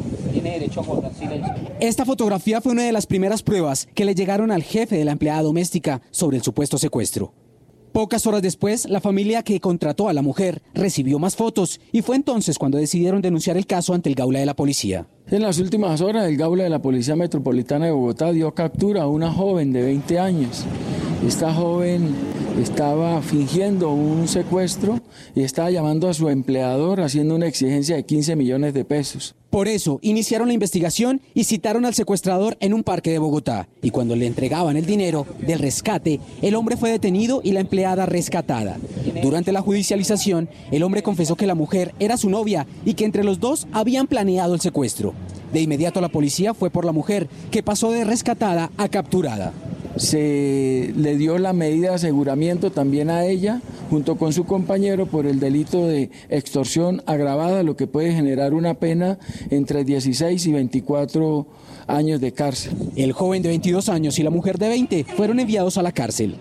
Esta fotografía fue una de las primeras pruebas que le llegaron al jefe de la empleada doméstica sobre el supuesto secuestro. Pocas horas después, la familia que contrató a la mujer recibió más fotos y fue entonces cuando decidieron denunciar el caso ante el Gaula de la policía. En las últimas horas, el Gaula de la Policía Metropolitana de Bogotá dio captura a una joven de 20 años. Esta joven estaba fingiendo un secuestro y estaba llamando a su empleador haciendo una exigencia de 15 millones de pesos. Por eso, iniciaron la investigación y citaron al secuestrador en un parque de Bogotá. Y cuando le entregaban el dinero del rescate, el hombre fue detenido y la empleada rescatada. Durante la judicialización, el hombre confesó que la mujer era su novia y que entre los dos habían planeado el secuestro. De inmediato la policía fue por la mujer, que pasó de rescatada a capturada. Se le dio la medida de aseguramiento también a ella, junto con su compañero, por el delito de extorsión agravada, lo que puede generar una pena entre 16 y 24 años de cárcel. El joven de 22 años y la mujer de 20 fueron enviados a la cárcel.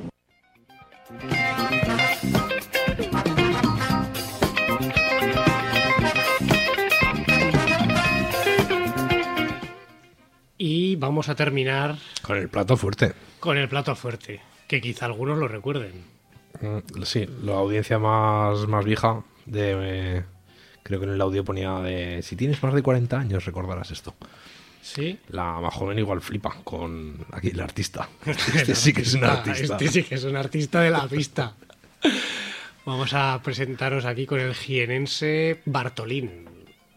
Y vamos a terminar con el plato fuerte. Con el plato fuerte, que quizá algunos lo recuerden. Sí, la audiencia más vieja de... creo que en el audio ponía de... si tienes más de 40 años recordarás esto. Sí. La más joven igual flipa con aquí el artista. Este sí que es un artista. Este sí que es un artista de la pista. Vamos a presentaros aquí con el jienense Bartolín.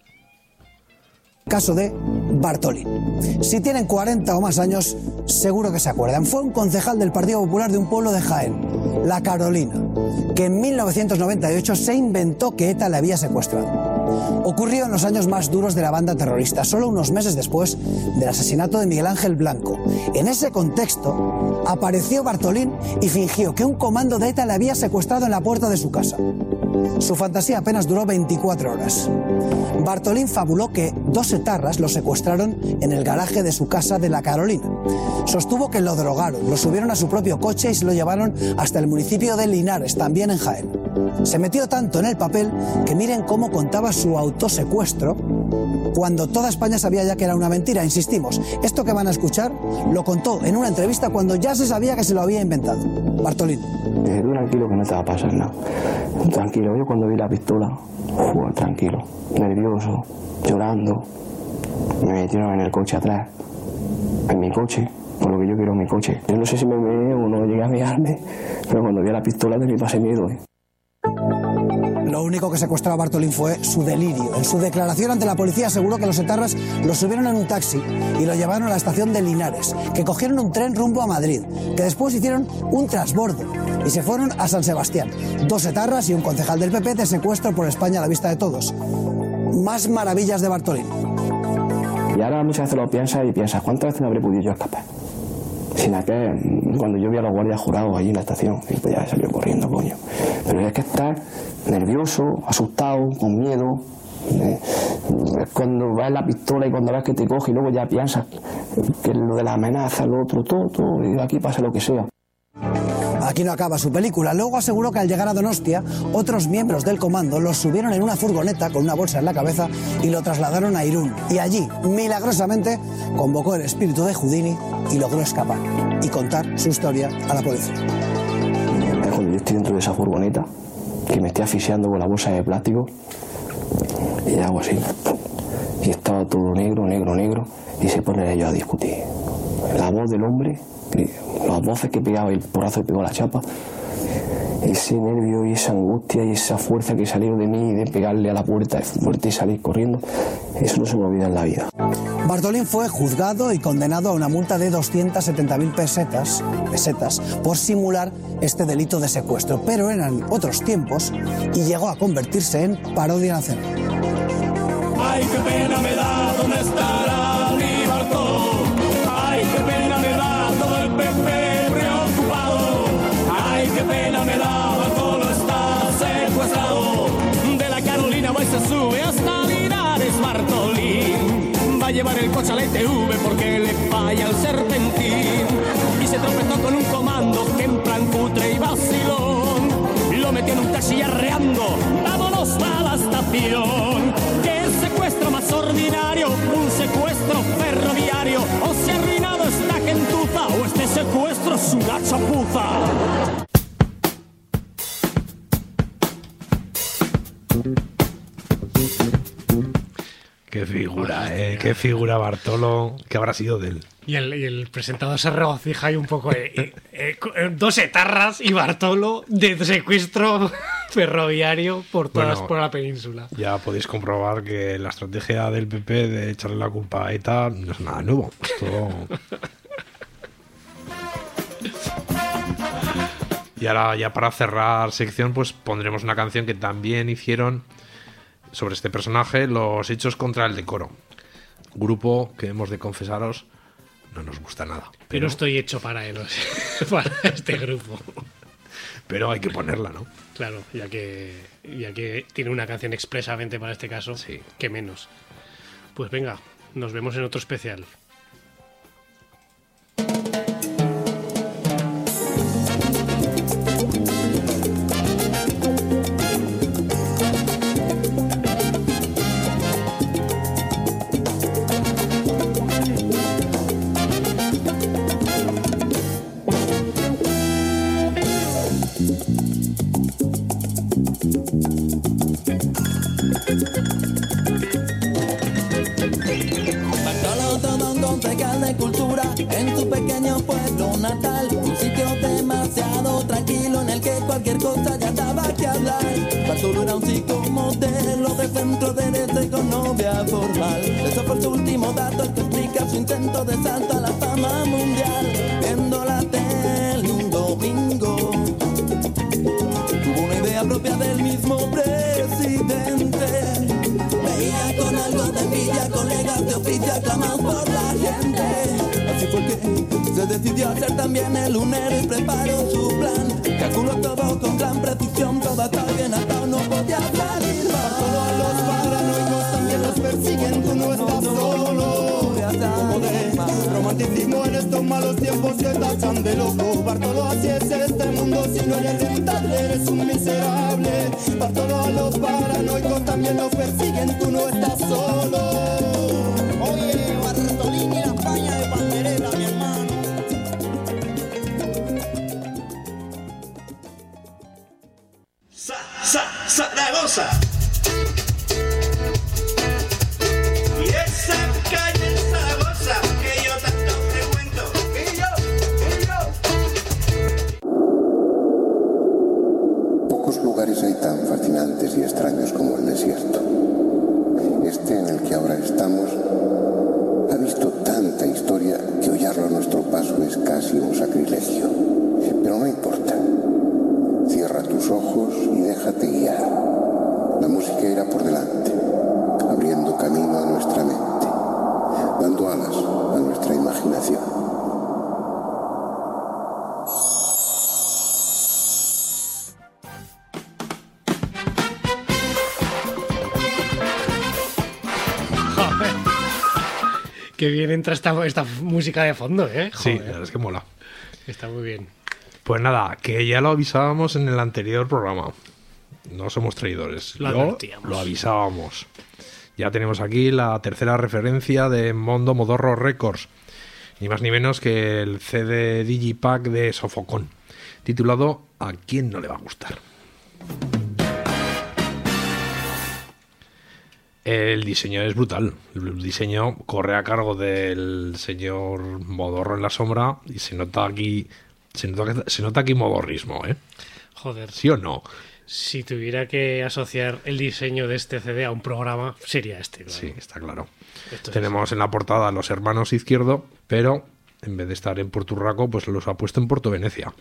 Caso de Bartolín. Si tienen 40 o más años, seguro que se acuerdan. Fue un concejal del Partido Popular de un pueblo de Jaén, La Carolina, que en 1998 se inventó que ETA le había secuestrado. Ocurrió en los años más duros de la banda terrorista, solo unos meses después del asesinato de Miguel Ángel Blanco. En ese contexto, apareció Bartolín y fingió que un comando de ETA le había secuestrado en la puerta de su casa. Su fantasía apenas duró 24 horas. Bartolín fabuló que 2 etarras lo secuestraron en el garaje de su casa de La Carolina. Sostuvo que lo drogaron, lo subieron a su propio coche y se lo llevaron hasta el municipio de Linares, también en Jaén. Se metió tanto en el papel que miren cómo contaba su autosecuestro cuando toda España sabía ya que era una mentira. Insistimos, esto que van a escuchar lo contó en una entrevista cuando ya se sabía que se lo había inventado. Bartolín. Tú tranquilo que no te va a pasar nada. Tranquilo, yo cuando vi la pistola, tranquilo, nervioso, llorando, me metieron en el coche atrás, en mi coche, por lo que yo quiero mi coche. Yo no sé si me meé o no llegué a mearme, pero cuando vi la pistola de mí pasé miedo. Lo único que secuestró a Bartolín fue su delirio. En su declaración ante la policía aseguró que los etarras lo subieron en un taxi y lo llevaron a la estación de Linares, que cogieron un tren rumbo a Madrid, que después hicieron un transbordo y se fueron a San Sebastián. 2 etarras y un concejal del PP de secuestro por España a la vista de todos. Más maravillas de Bartolín. Y ahora muchas veces lo piensas, ¿cuántas veces me habré podido yo escapar? Sin aquel, cuando yo vi a los guardias jurados allí en la estación, y pues ya salió corriendo, coño. Pero es que estar nervioso, asustado, con miedo, cuando ves la pistola y cuando ves que te coge y luego ya piensas que lo de la amenaza, lo otro, todo, y de aquí pasa lo que sea. Aquí no acaba su película. Luego aseguró que al llegar a Donostia, otros miembros del comando los subieron en una furgoneta con una bolsa en la cabeza y lo trasladaron a Irún. Y allí, milagrosamente, convocó el espíritu de Houdini y logró escapar y contar su historia a la policía. Cuando yo estoy dentro de esa furgoneta, que me estoy asfixiando con la bolsa de plástico, y hago así, y estaba todo negro, y se ponen ellos a discutir. La voz del hombre, las voces que pegaba el porrazo que pegó la chapa, ese nervio y esa angustia y esa fuerza que salió de mí de pegarle a la puerta fuerte y salir corriendo, eso no se me olvida en la vida. Bartolín fue juzgado y condenado a una multa de 270.000 pesetas por simular este delito de secuestro, pero eran otros tiempos y llegó a convertirse en parodia nacional. Ay, qué pena me da, ¿dónde estará mi Bartolo? Ay, qué pena me da, todo el PP preocupado. Ay, qué pena me da, Bartolo está secuestrado. De la Carolina hoy se sube hasta Linares, Bartolín. Va a llevar el coche a la ITV porque le falla el serpentín. Y se tropezó con un comando que en plan cutre y vacilón lo metió en un taxi arreando. Vámonos a la estación. Que el secuestro más ordinario, un secuestro ferroviario. O se ha arruinado esta gentuza, o este secuestro es una chapuza. Qué figura Bartolo, que habrá sido de él. Y el presentador se regocija ahí un poco. Dos etarras y Bartolo de secuestro ferroviario por la península. Ya podéis comprobar que la estrategia del PP de echarle la culpa a ETA no es nada nuevo. Y ahora, ya para cerrar sección, pues pondremos una canción que también hicieron sobre este personaje, Los Hechos contra el Decoro. Grupo que hemos de confesaros no nos gusta nada. Pero estoy hecho para él, para este grupo. Pero hay que ponerla, ¿no? Claro, ya que tiene una canción expresamente para este caso, sí, que menos. Pues venga, nos vemos en otro especial. En tu pequeño pueblo natal, un sitio demasiado tranquilo en el que cualquier cosa ya daba que hablar. Bartolo era un psicomodelo de centro derecho y con novia formal. Eso fue su último dato, el que explica su intento de salto a la fama mundial. Viendo la tele un domingo, tuvo una idea propia del mismo presidente. Veía con algo de envidia colegas de oficio aclamados por la gente. Así fue que se decidió hacer también el lunero y preparó su plan. Calculó todo con gran precisión, todo está bien atado, no podía salir más. Solo a los paranoicos también los persiguen, tú no estás solo. Como de romanticismo en estos malos tiempos que tachan de loco. Bartolo, así es este mundo, si no eres rentable eres un miserable. Bartolo, a los paranoicos también los persiguen, tú no estás solo. Oye, Bartolín y la paña de pandereta, mi hermano. Zaragoza. Y esa calle en Zaragoza que yo tanto frecuento. Y yo. Pocos lugares hay tan fascinantes y extraños como el desierto. Este en el que ahora estamos ha visto tanta historia que hollarlo a nuestro paso es casi un sacrilegio. Pero no importa. Cierra tus ojos y déjate guiar. La música irá por delante, abriendo camino a nuestra mente, dando alas a nuestra imaginación. Qué bien entra esta música de fondo, ¿eh? Joder. Sí, la verdad es que mola. Está muy bien. Pues nada, que ya lo avisábamos en el anterior programa. No somos traidores. Lo avisábamos. Ya tenemos aquí la tercera referencia de Mondo Modorro Records. Ni más ni menos que el CD Digipack de Sofocón, titulado ¿A quién no le va a gustar? El diseño es brutal. El diseño corre a cargo del señor Modorro en la sombra y se nota aquí modorrismo, ¿eh? Joder. ¿Sí o no? Si tuviera que asociar el diseño de este CD a un programa, sería este. Claro. Sí, está claro. Tenemos en la portada a los hermanos Izquierdo, pero en vez de estar en Puerto Urraco, pues los ha puesto en Puerto Venecia.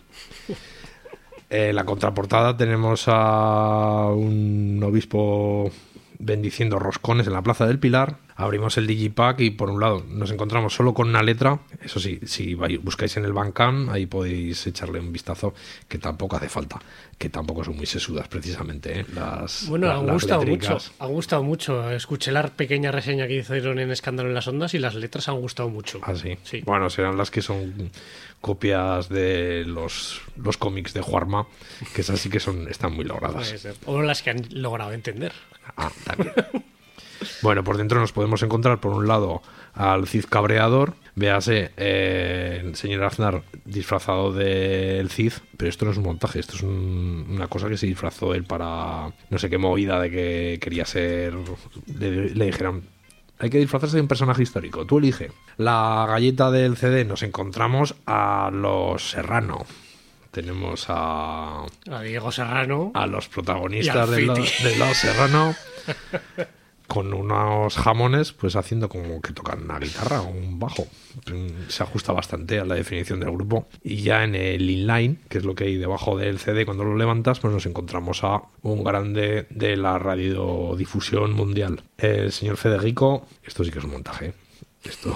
En la contraportada tenemos a un obispo bendiciendo roscones en la Plaza del Pilar. Abrimos el Digipack y por un lado nos encontramos solo con una letra. Eso sí, si buscáis en el Bandcamp, ahí podéis echarle un vistazo, que tampoco hace falta, que tampoco son muy sesudas precisamente, ¿eh? Han gustado mucho. Escuché la pequeña reseña que hicieron en Escándalo en las Ondas y las letras han gustado mucho. Ah, sí. Bueno, serán las que son copias de los cómics de Juarma, que esas sí que están muy logradas. O las que han logrado entender. Ah, también. Bueno, por dentro nos podemos encontrar, por un lado, al Cid cabreador. Véase, el señor Aznar disfrazado del Cid, pero esto no es un montaje, esto es una cosa que se disfrazó él para no sé qué movida de que quería ser. Le dijeron, hay que disfrazarse de un personaje histórico, tú elige. La galleta del CD nos encontramos a los Serrano. Tenemos a Diego Serrano, a los protagonistas de los Serrano, con unos jamones, pues haciendo como que tocan una guitarra o un bajo. Se ajusta bastante a la definición del grupo. Y ya en el inline, que es lo que hay debajo del CD, cuando lo levantas, pues nos encontramos a un grande de la radiodifusión mundial, el señor Federico. Esto sí que es un montaje. Esto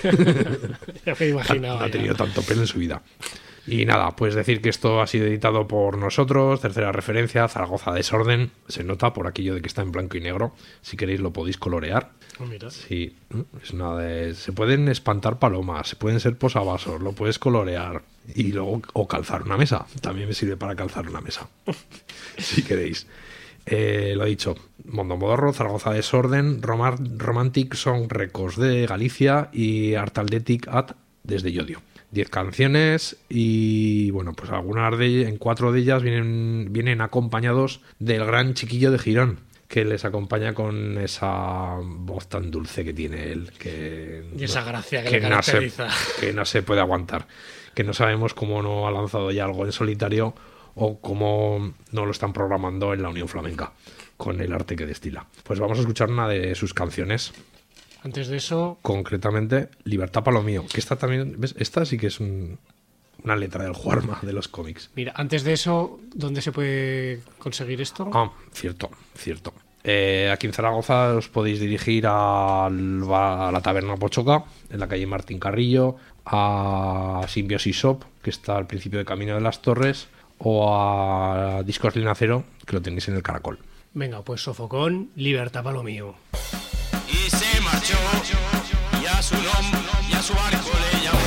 ya me imaginaba. Ha tenido tanto pelo en su vida. Y nada, pues decir que esto ha sido editado por nosotros. Tercera referencia, Zaragoza Desorden. Se nota por aquello de que está en blanco y negro. Si queréis lo podéis colorear. Oh, mira. Sí, es una de... Se pueden espantar palomas, se pueden ser posavasos, lo puedes colorear. Y luego, o calzar una mesa. También me sirve para calzar una mesa. Si queréis. Lo he dicho, Mondo Modorro, Zaragoza Desorden, Romantic Song Records de Galicia y Artaldetic At desde Llodio. 10 canciones y bueno, pues en 4 de ellas vienen acompañados del gran Chiquillo de Girón, que les acompaña con esa voz tan dulce que tiene él, y esa gracia que le caracteriza, que no se puede aguantar, que no sabemos cómo no ha lanzado ya algo en solitario o cómo no lo están programando en la Unión Flamenca con el arte que destila. Pues vamos a escuchar una de sus canciones. Antes de eso... Concretamente, Libertad pa' lo mío. Que esta también... ¿Ves? Esta sí que es una letra del Juarma, de los cómics. Mira, antes de eso, ¿dónde se puede conseguir esto? Ah, cierto. Aquí en Zaragoza os podéis dirigir a la Taberna Pochoca, en la calle Martín Carrillo, a Simbiosis Shop, que está al principio de Camino de las Torres, o a Discos Linacero, que lo tenéis en el Caracol. Venga, pues Sofocón, Libertad pa' lo mío. Y se marchó, y a su nombre, y a su barco le llamó.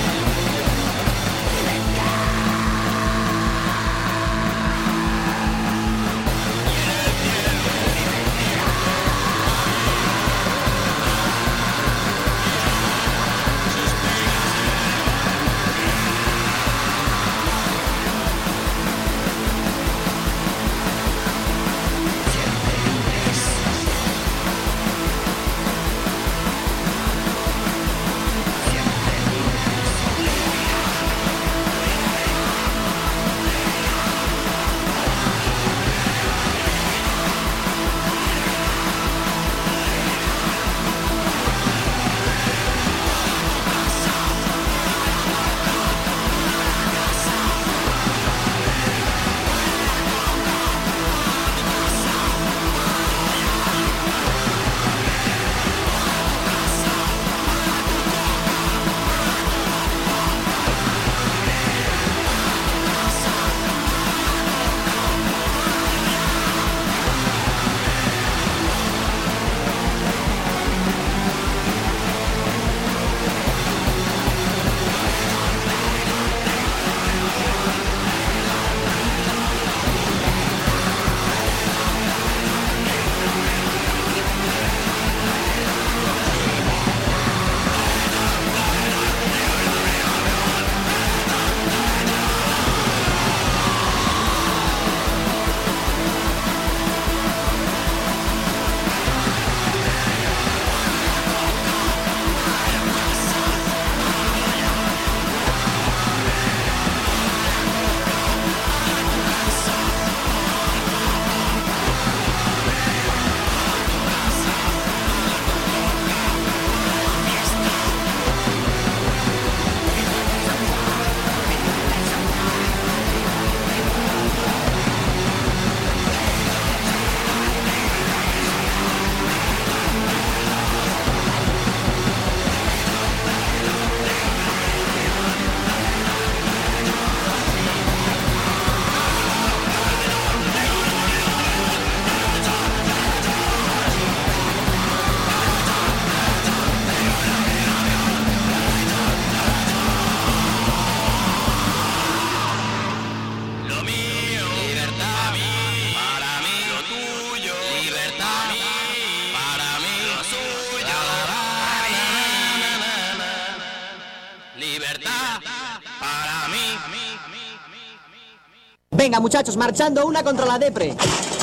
Venga, muchachos, marchando una contra la depre.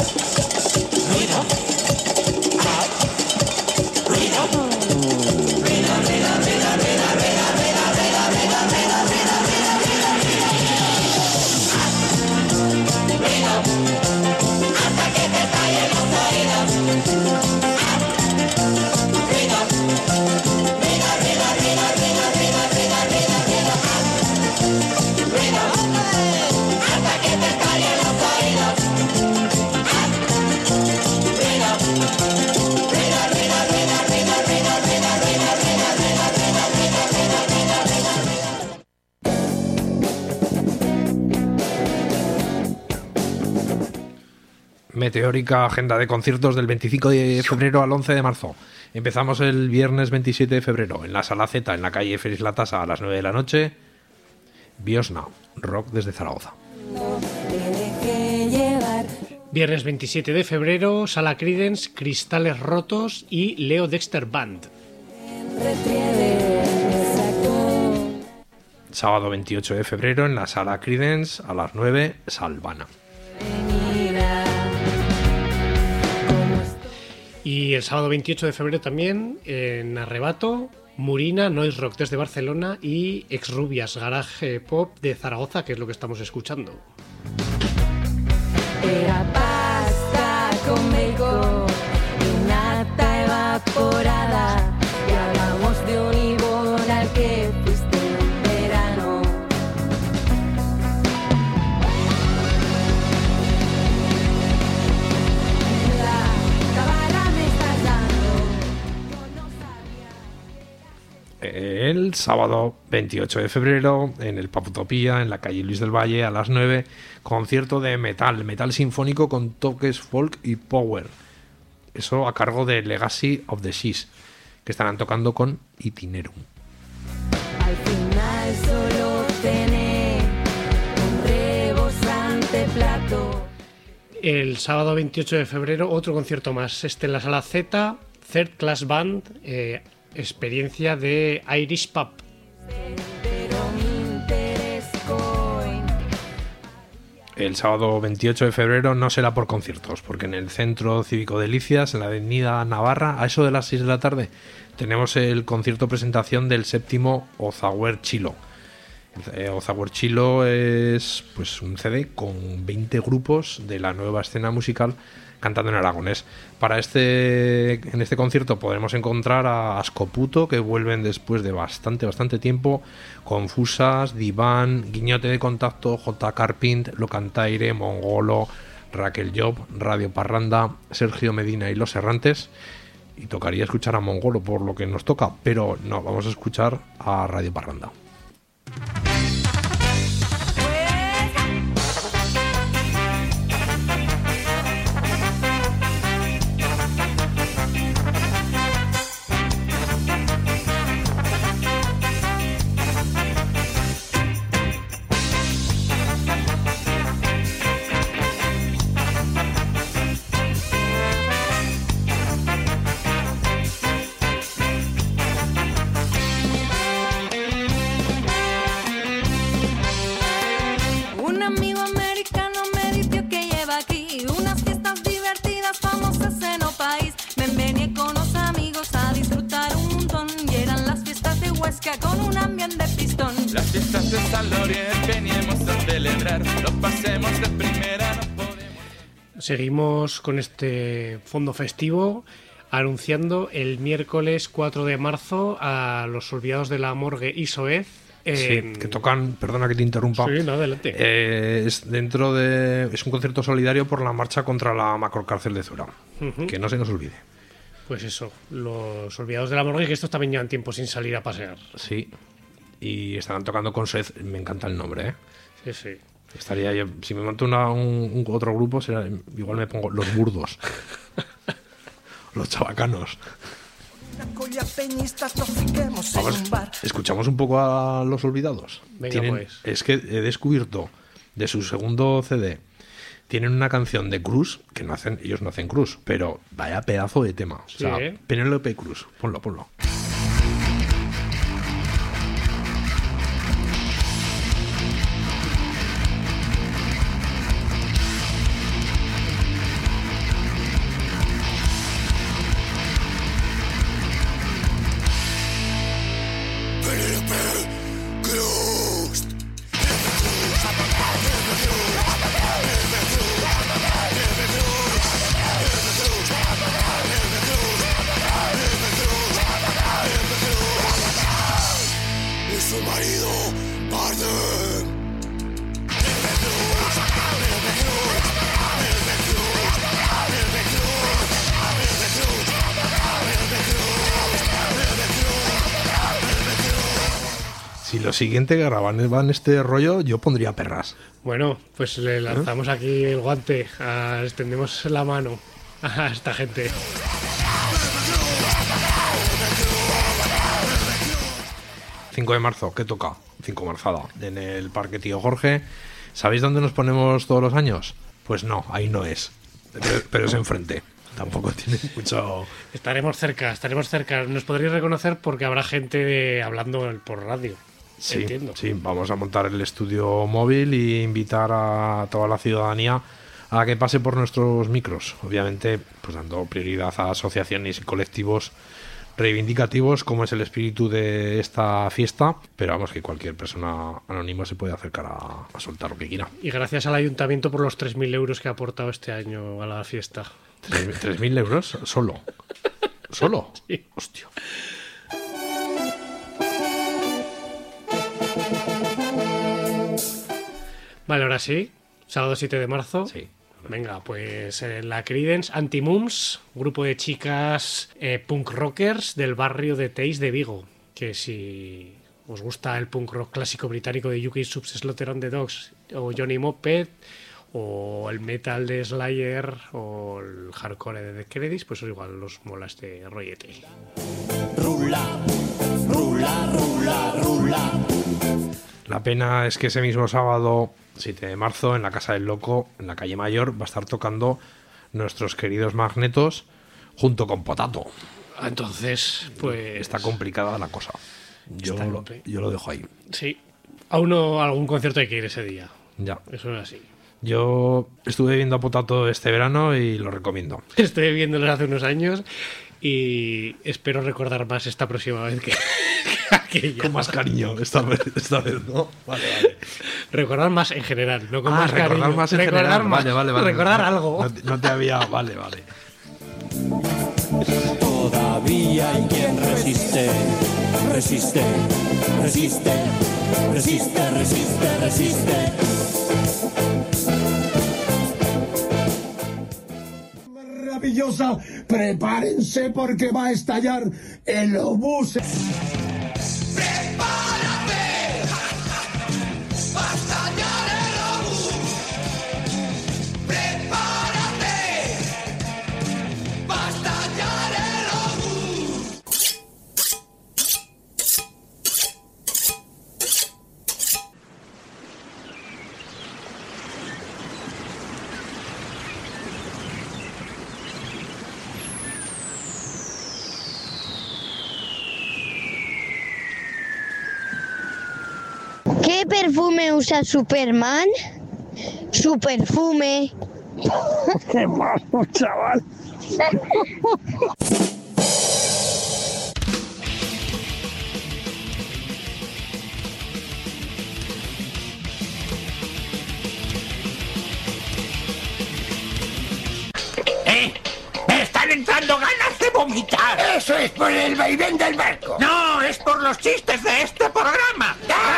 Meteórica agenda de conciertos del 25 de febrero al 11 de marzo. Empezamos el viernes 27 de febrero en la Sala Z, en la calle Félix Latasa, a las 9 de la noche. Biosna, rock desde Zaragoza. Viernes 27 de febrero, Sala Creedence, Cristales Rotos y Leo Dexter Band. Sábado 28 de febrero en la Sala Creedence, a las 9, Salvana. Y el sábado 28 de febrero también, en Arrebato, Murina, Noise Rock desde Barcelona y Exrubias, Garage Pop de Zaragoza, que es lo que estamos escuchando. Era pasta con bacon y nata evaporada, y hablamos de un Ibón al que fuiste un verano. El sábado 28 de febrero en el Paputopía, en la calle Luis del Valle, a las 9, concierto de metal sinfónico con toques folk y power. Eso a cargo de Legacy of the Seas, que estarán tocando con Itinerum. Al final solo tenés un rebosante plato. El sábado 28 de febrero otro concierto más, en la Sala Z, Third Class Band, experiencia de Irish Pub. El sábado 28 de febrero no será por conciertos, porque en el Centro Cívico de Delicias, en la avenida Navarra, a eso de las 6 de la tarde, tenemos el concierto presentación del 7º Ozaguer Chilo. Ozaguer Chilo es pues un CD con 20 grupos de la nueva escena musical cantando en aragonés. En este concierto podremos encontrar a Ascoputo, que vuelven después de bastante tiempo, Confusas, Diván, Guiñote de Contacto, J. Carpint, Locantaire, Mongolo, Raquel Job, Radio Parranda, Sergio Medina y Los Errantes. Y tocaría escuchar a Mongolo por lo que nos toca, pero no, vamos a escuchar a Radio Parranda. Con un ambiente de pistón. Las fiestas de San Lorier veníamos a celebrar, lo pasemos de primera, no podemos. Seguimos con este fondo festivo, anunciando el miércoles 4 de marzo a Los Olvidados de la Morgue y Soez. Sí, que tocan, perdona que te interrumpa. Sí, no, adelante. Es un concierto solidario por la marcha contra la macrocárcel de Zura. Que no se nos olvide. Pues eso, Los Olvidados de la Morgue, que estos también llevan tiempo sin salir a pasear. Sí, y estarán tocando con Soez, me encanta el nombre, ¿eh? Sí, sí. Estaría yo, si me monto un otro grupo, igual me pongo Los Burdos. Los Chabacanos. Vamos, escuchamos un poco a Los Olvidados. Venga, pues. Es que he descubierto de su segundo CD. Tienen una canción de Cruz, que ellos no hacen Cruz, pero vaya pedazo de tema. Sí, o sea, Penélope Cruz, ponlo. Si lo siguiente que graban este rollo, yo pondría perras. Bueno, pues le lanzamos aquí el guante, extendemos la mano a esta gente. ...5 de marzo, ¿qué toca? 5 marzada, en el Parque Tío Jorge. ¿Sabéis dónde nos ponemos todos los años? Pues no, ahí no es. Pero es enfrente. Tampoco tiene mucho... Estaremos cerca. Nos podréis reconocer porque habrá gente hablando por radio. Sí, entiendo. Sí, vamos a montar el estudio móvil e invitar a toda la ciudadanía a que pase por nuestros micros. Obviamente, pues dando prioridad a asociaciones y colectivos reivindicativos, como es el espíritu de esta fiesta, pero vamos, que cualquier persona anónima se puede acercar a soltar lo que quiera. Y gracias al ayuntamiento por los 3.000 euros que ha aportado este año a la fiesta. ¿3.000 euros? ¿Solo? ¿Solo? Sí. Hostia. Vale, ahora sí. Sábado 7 de marzo. Sí. Venga, pues la Creedence Anti-Mums, grupo de chicas punk rockers del barrio de Teis de Vigo. Que si os gusta el punk rock clásico británico de UK Subs, Slaughter on the Dogs o Johnny Moped, o el metal de Slayer o el hardcore de The Kennedys, pues igual los mola este rollete. Rula, rula, rula, rula. La pena es que ese mismo sábado 7 de marzo en la Casa del Loco, en la calle Mayor, va a estar tocando nuestros queridos Magnetos junto con Potato. Entonces, pues... Está complicada la cosa. Yo lo dejo ahí. Sí. A algún concierto hay que ir ese día. Ya. Eso es así. Yo estuve viendo a Potato este verano y lo recomiendo. Estoy viéndolos hace unos años y espero recordar más esta próxima vez que aquella. Con más cariño, esta vez, ¿no? Vale. Recordar más en general, no con más recordar cariño. Más en general. Vale. Recordar algo. No te había... Vale. Todavía hay quien resiste. Resiste. Maravillosa, prepárense porque va a estallar el obús. ¡Prepárate! ¡Va a estallar el obús! ¡Prepárate! ¡Va a estallar el obús! ¿Qué perfume usa Superman? Su perfume. ¡Qué malo, chaval! ¡Me están entrando ganas de vomitar! ¡Eso es por el vaivén del barco! ¡No! ¡Es por los chistes de este programa!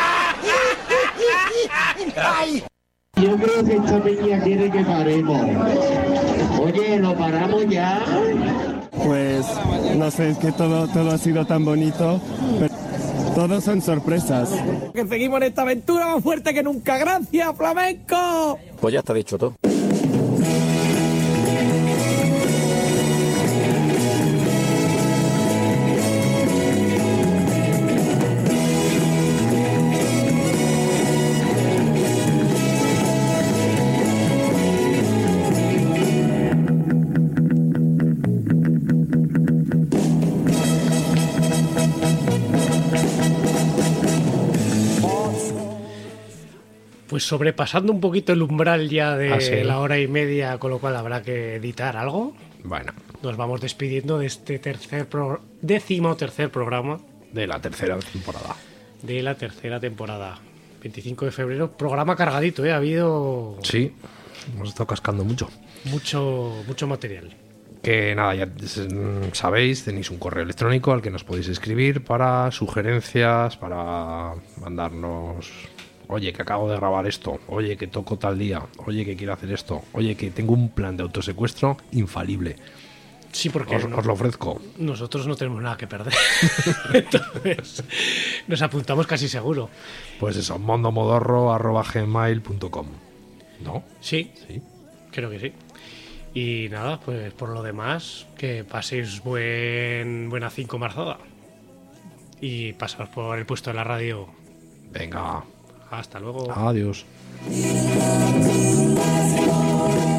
¡Ay! Yo creo que esta peña quiere que paremos. Oye, ¿lo paramos ya? Pues no sé, es que todo ha sido tan bonito, pero todos son sorpresas. Que seguimos en esta aventura más fuerte que nunca. ¡Gracias, flamenco! Pues ya está dicho todo. Pues sobrepasando un poquito el umbral ya de la hora y media, con lo cual habrá que editar algo. Bueno. Nos vamos despidiendo de este 13º programa. De la tercera temporada. De la tercera temporada. 25 de febrero. Programa cargadito, ¿eh? Ha habido... Sí, hemos estado cascando mucho. Mucho material. Que nada, ya sabéis, tenéis un correo electrónico al que nos podéis escribir para sugerencias, para mandarnos... Oye, que acabo de grabar esto. Oye, que toco tal día. Oye, que quiero hacer esto. Oye, que tengo un plan de autosecuestro infalible. Sí, porque os lo ofrezco. Nosotros no tenemos nada que perder. Entonces, nos apuntamos casi seguro. Pues eso, mondomodorro@gmail.com. ¿No? Sí, creo que sí. Y nada, pues por lo demás, que paséis buena 5 marzada. Y pasaos por el puesto de la radio. Venga. Hasta luego. Adiós.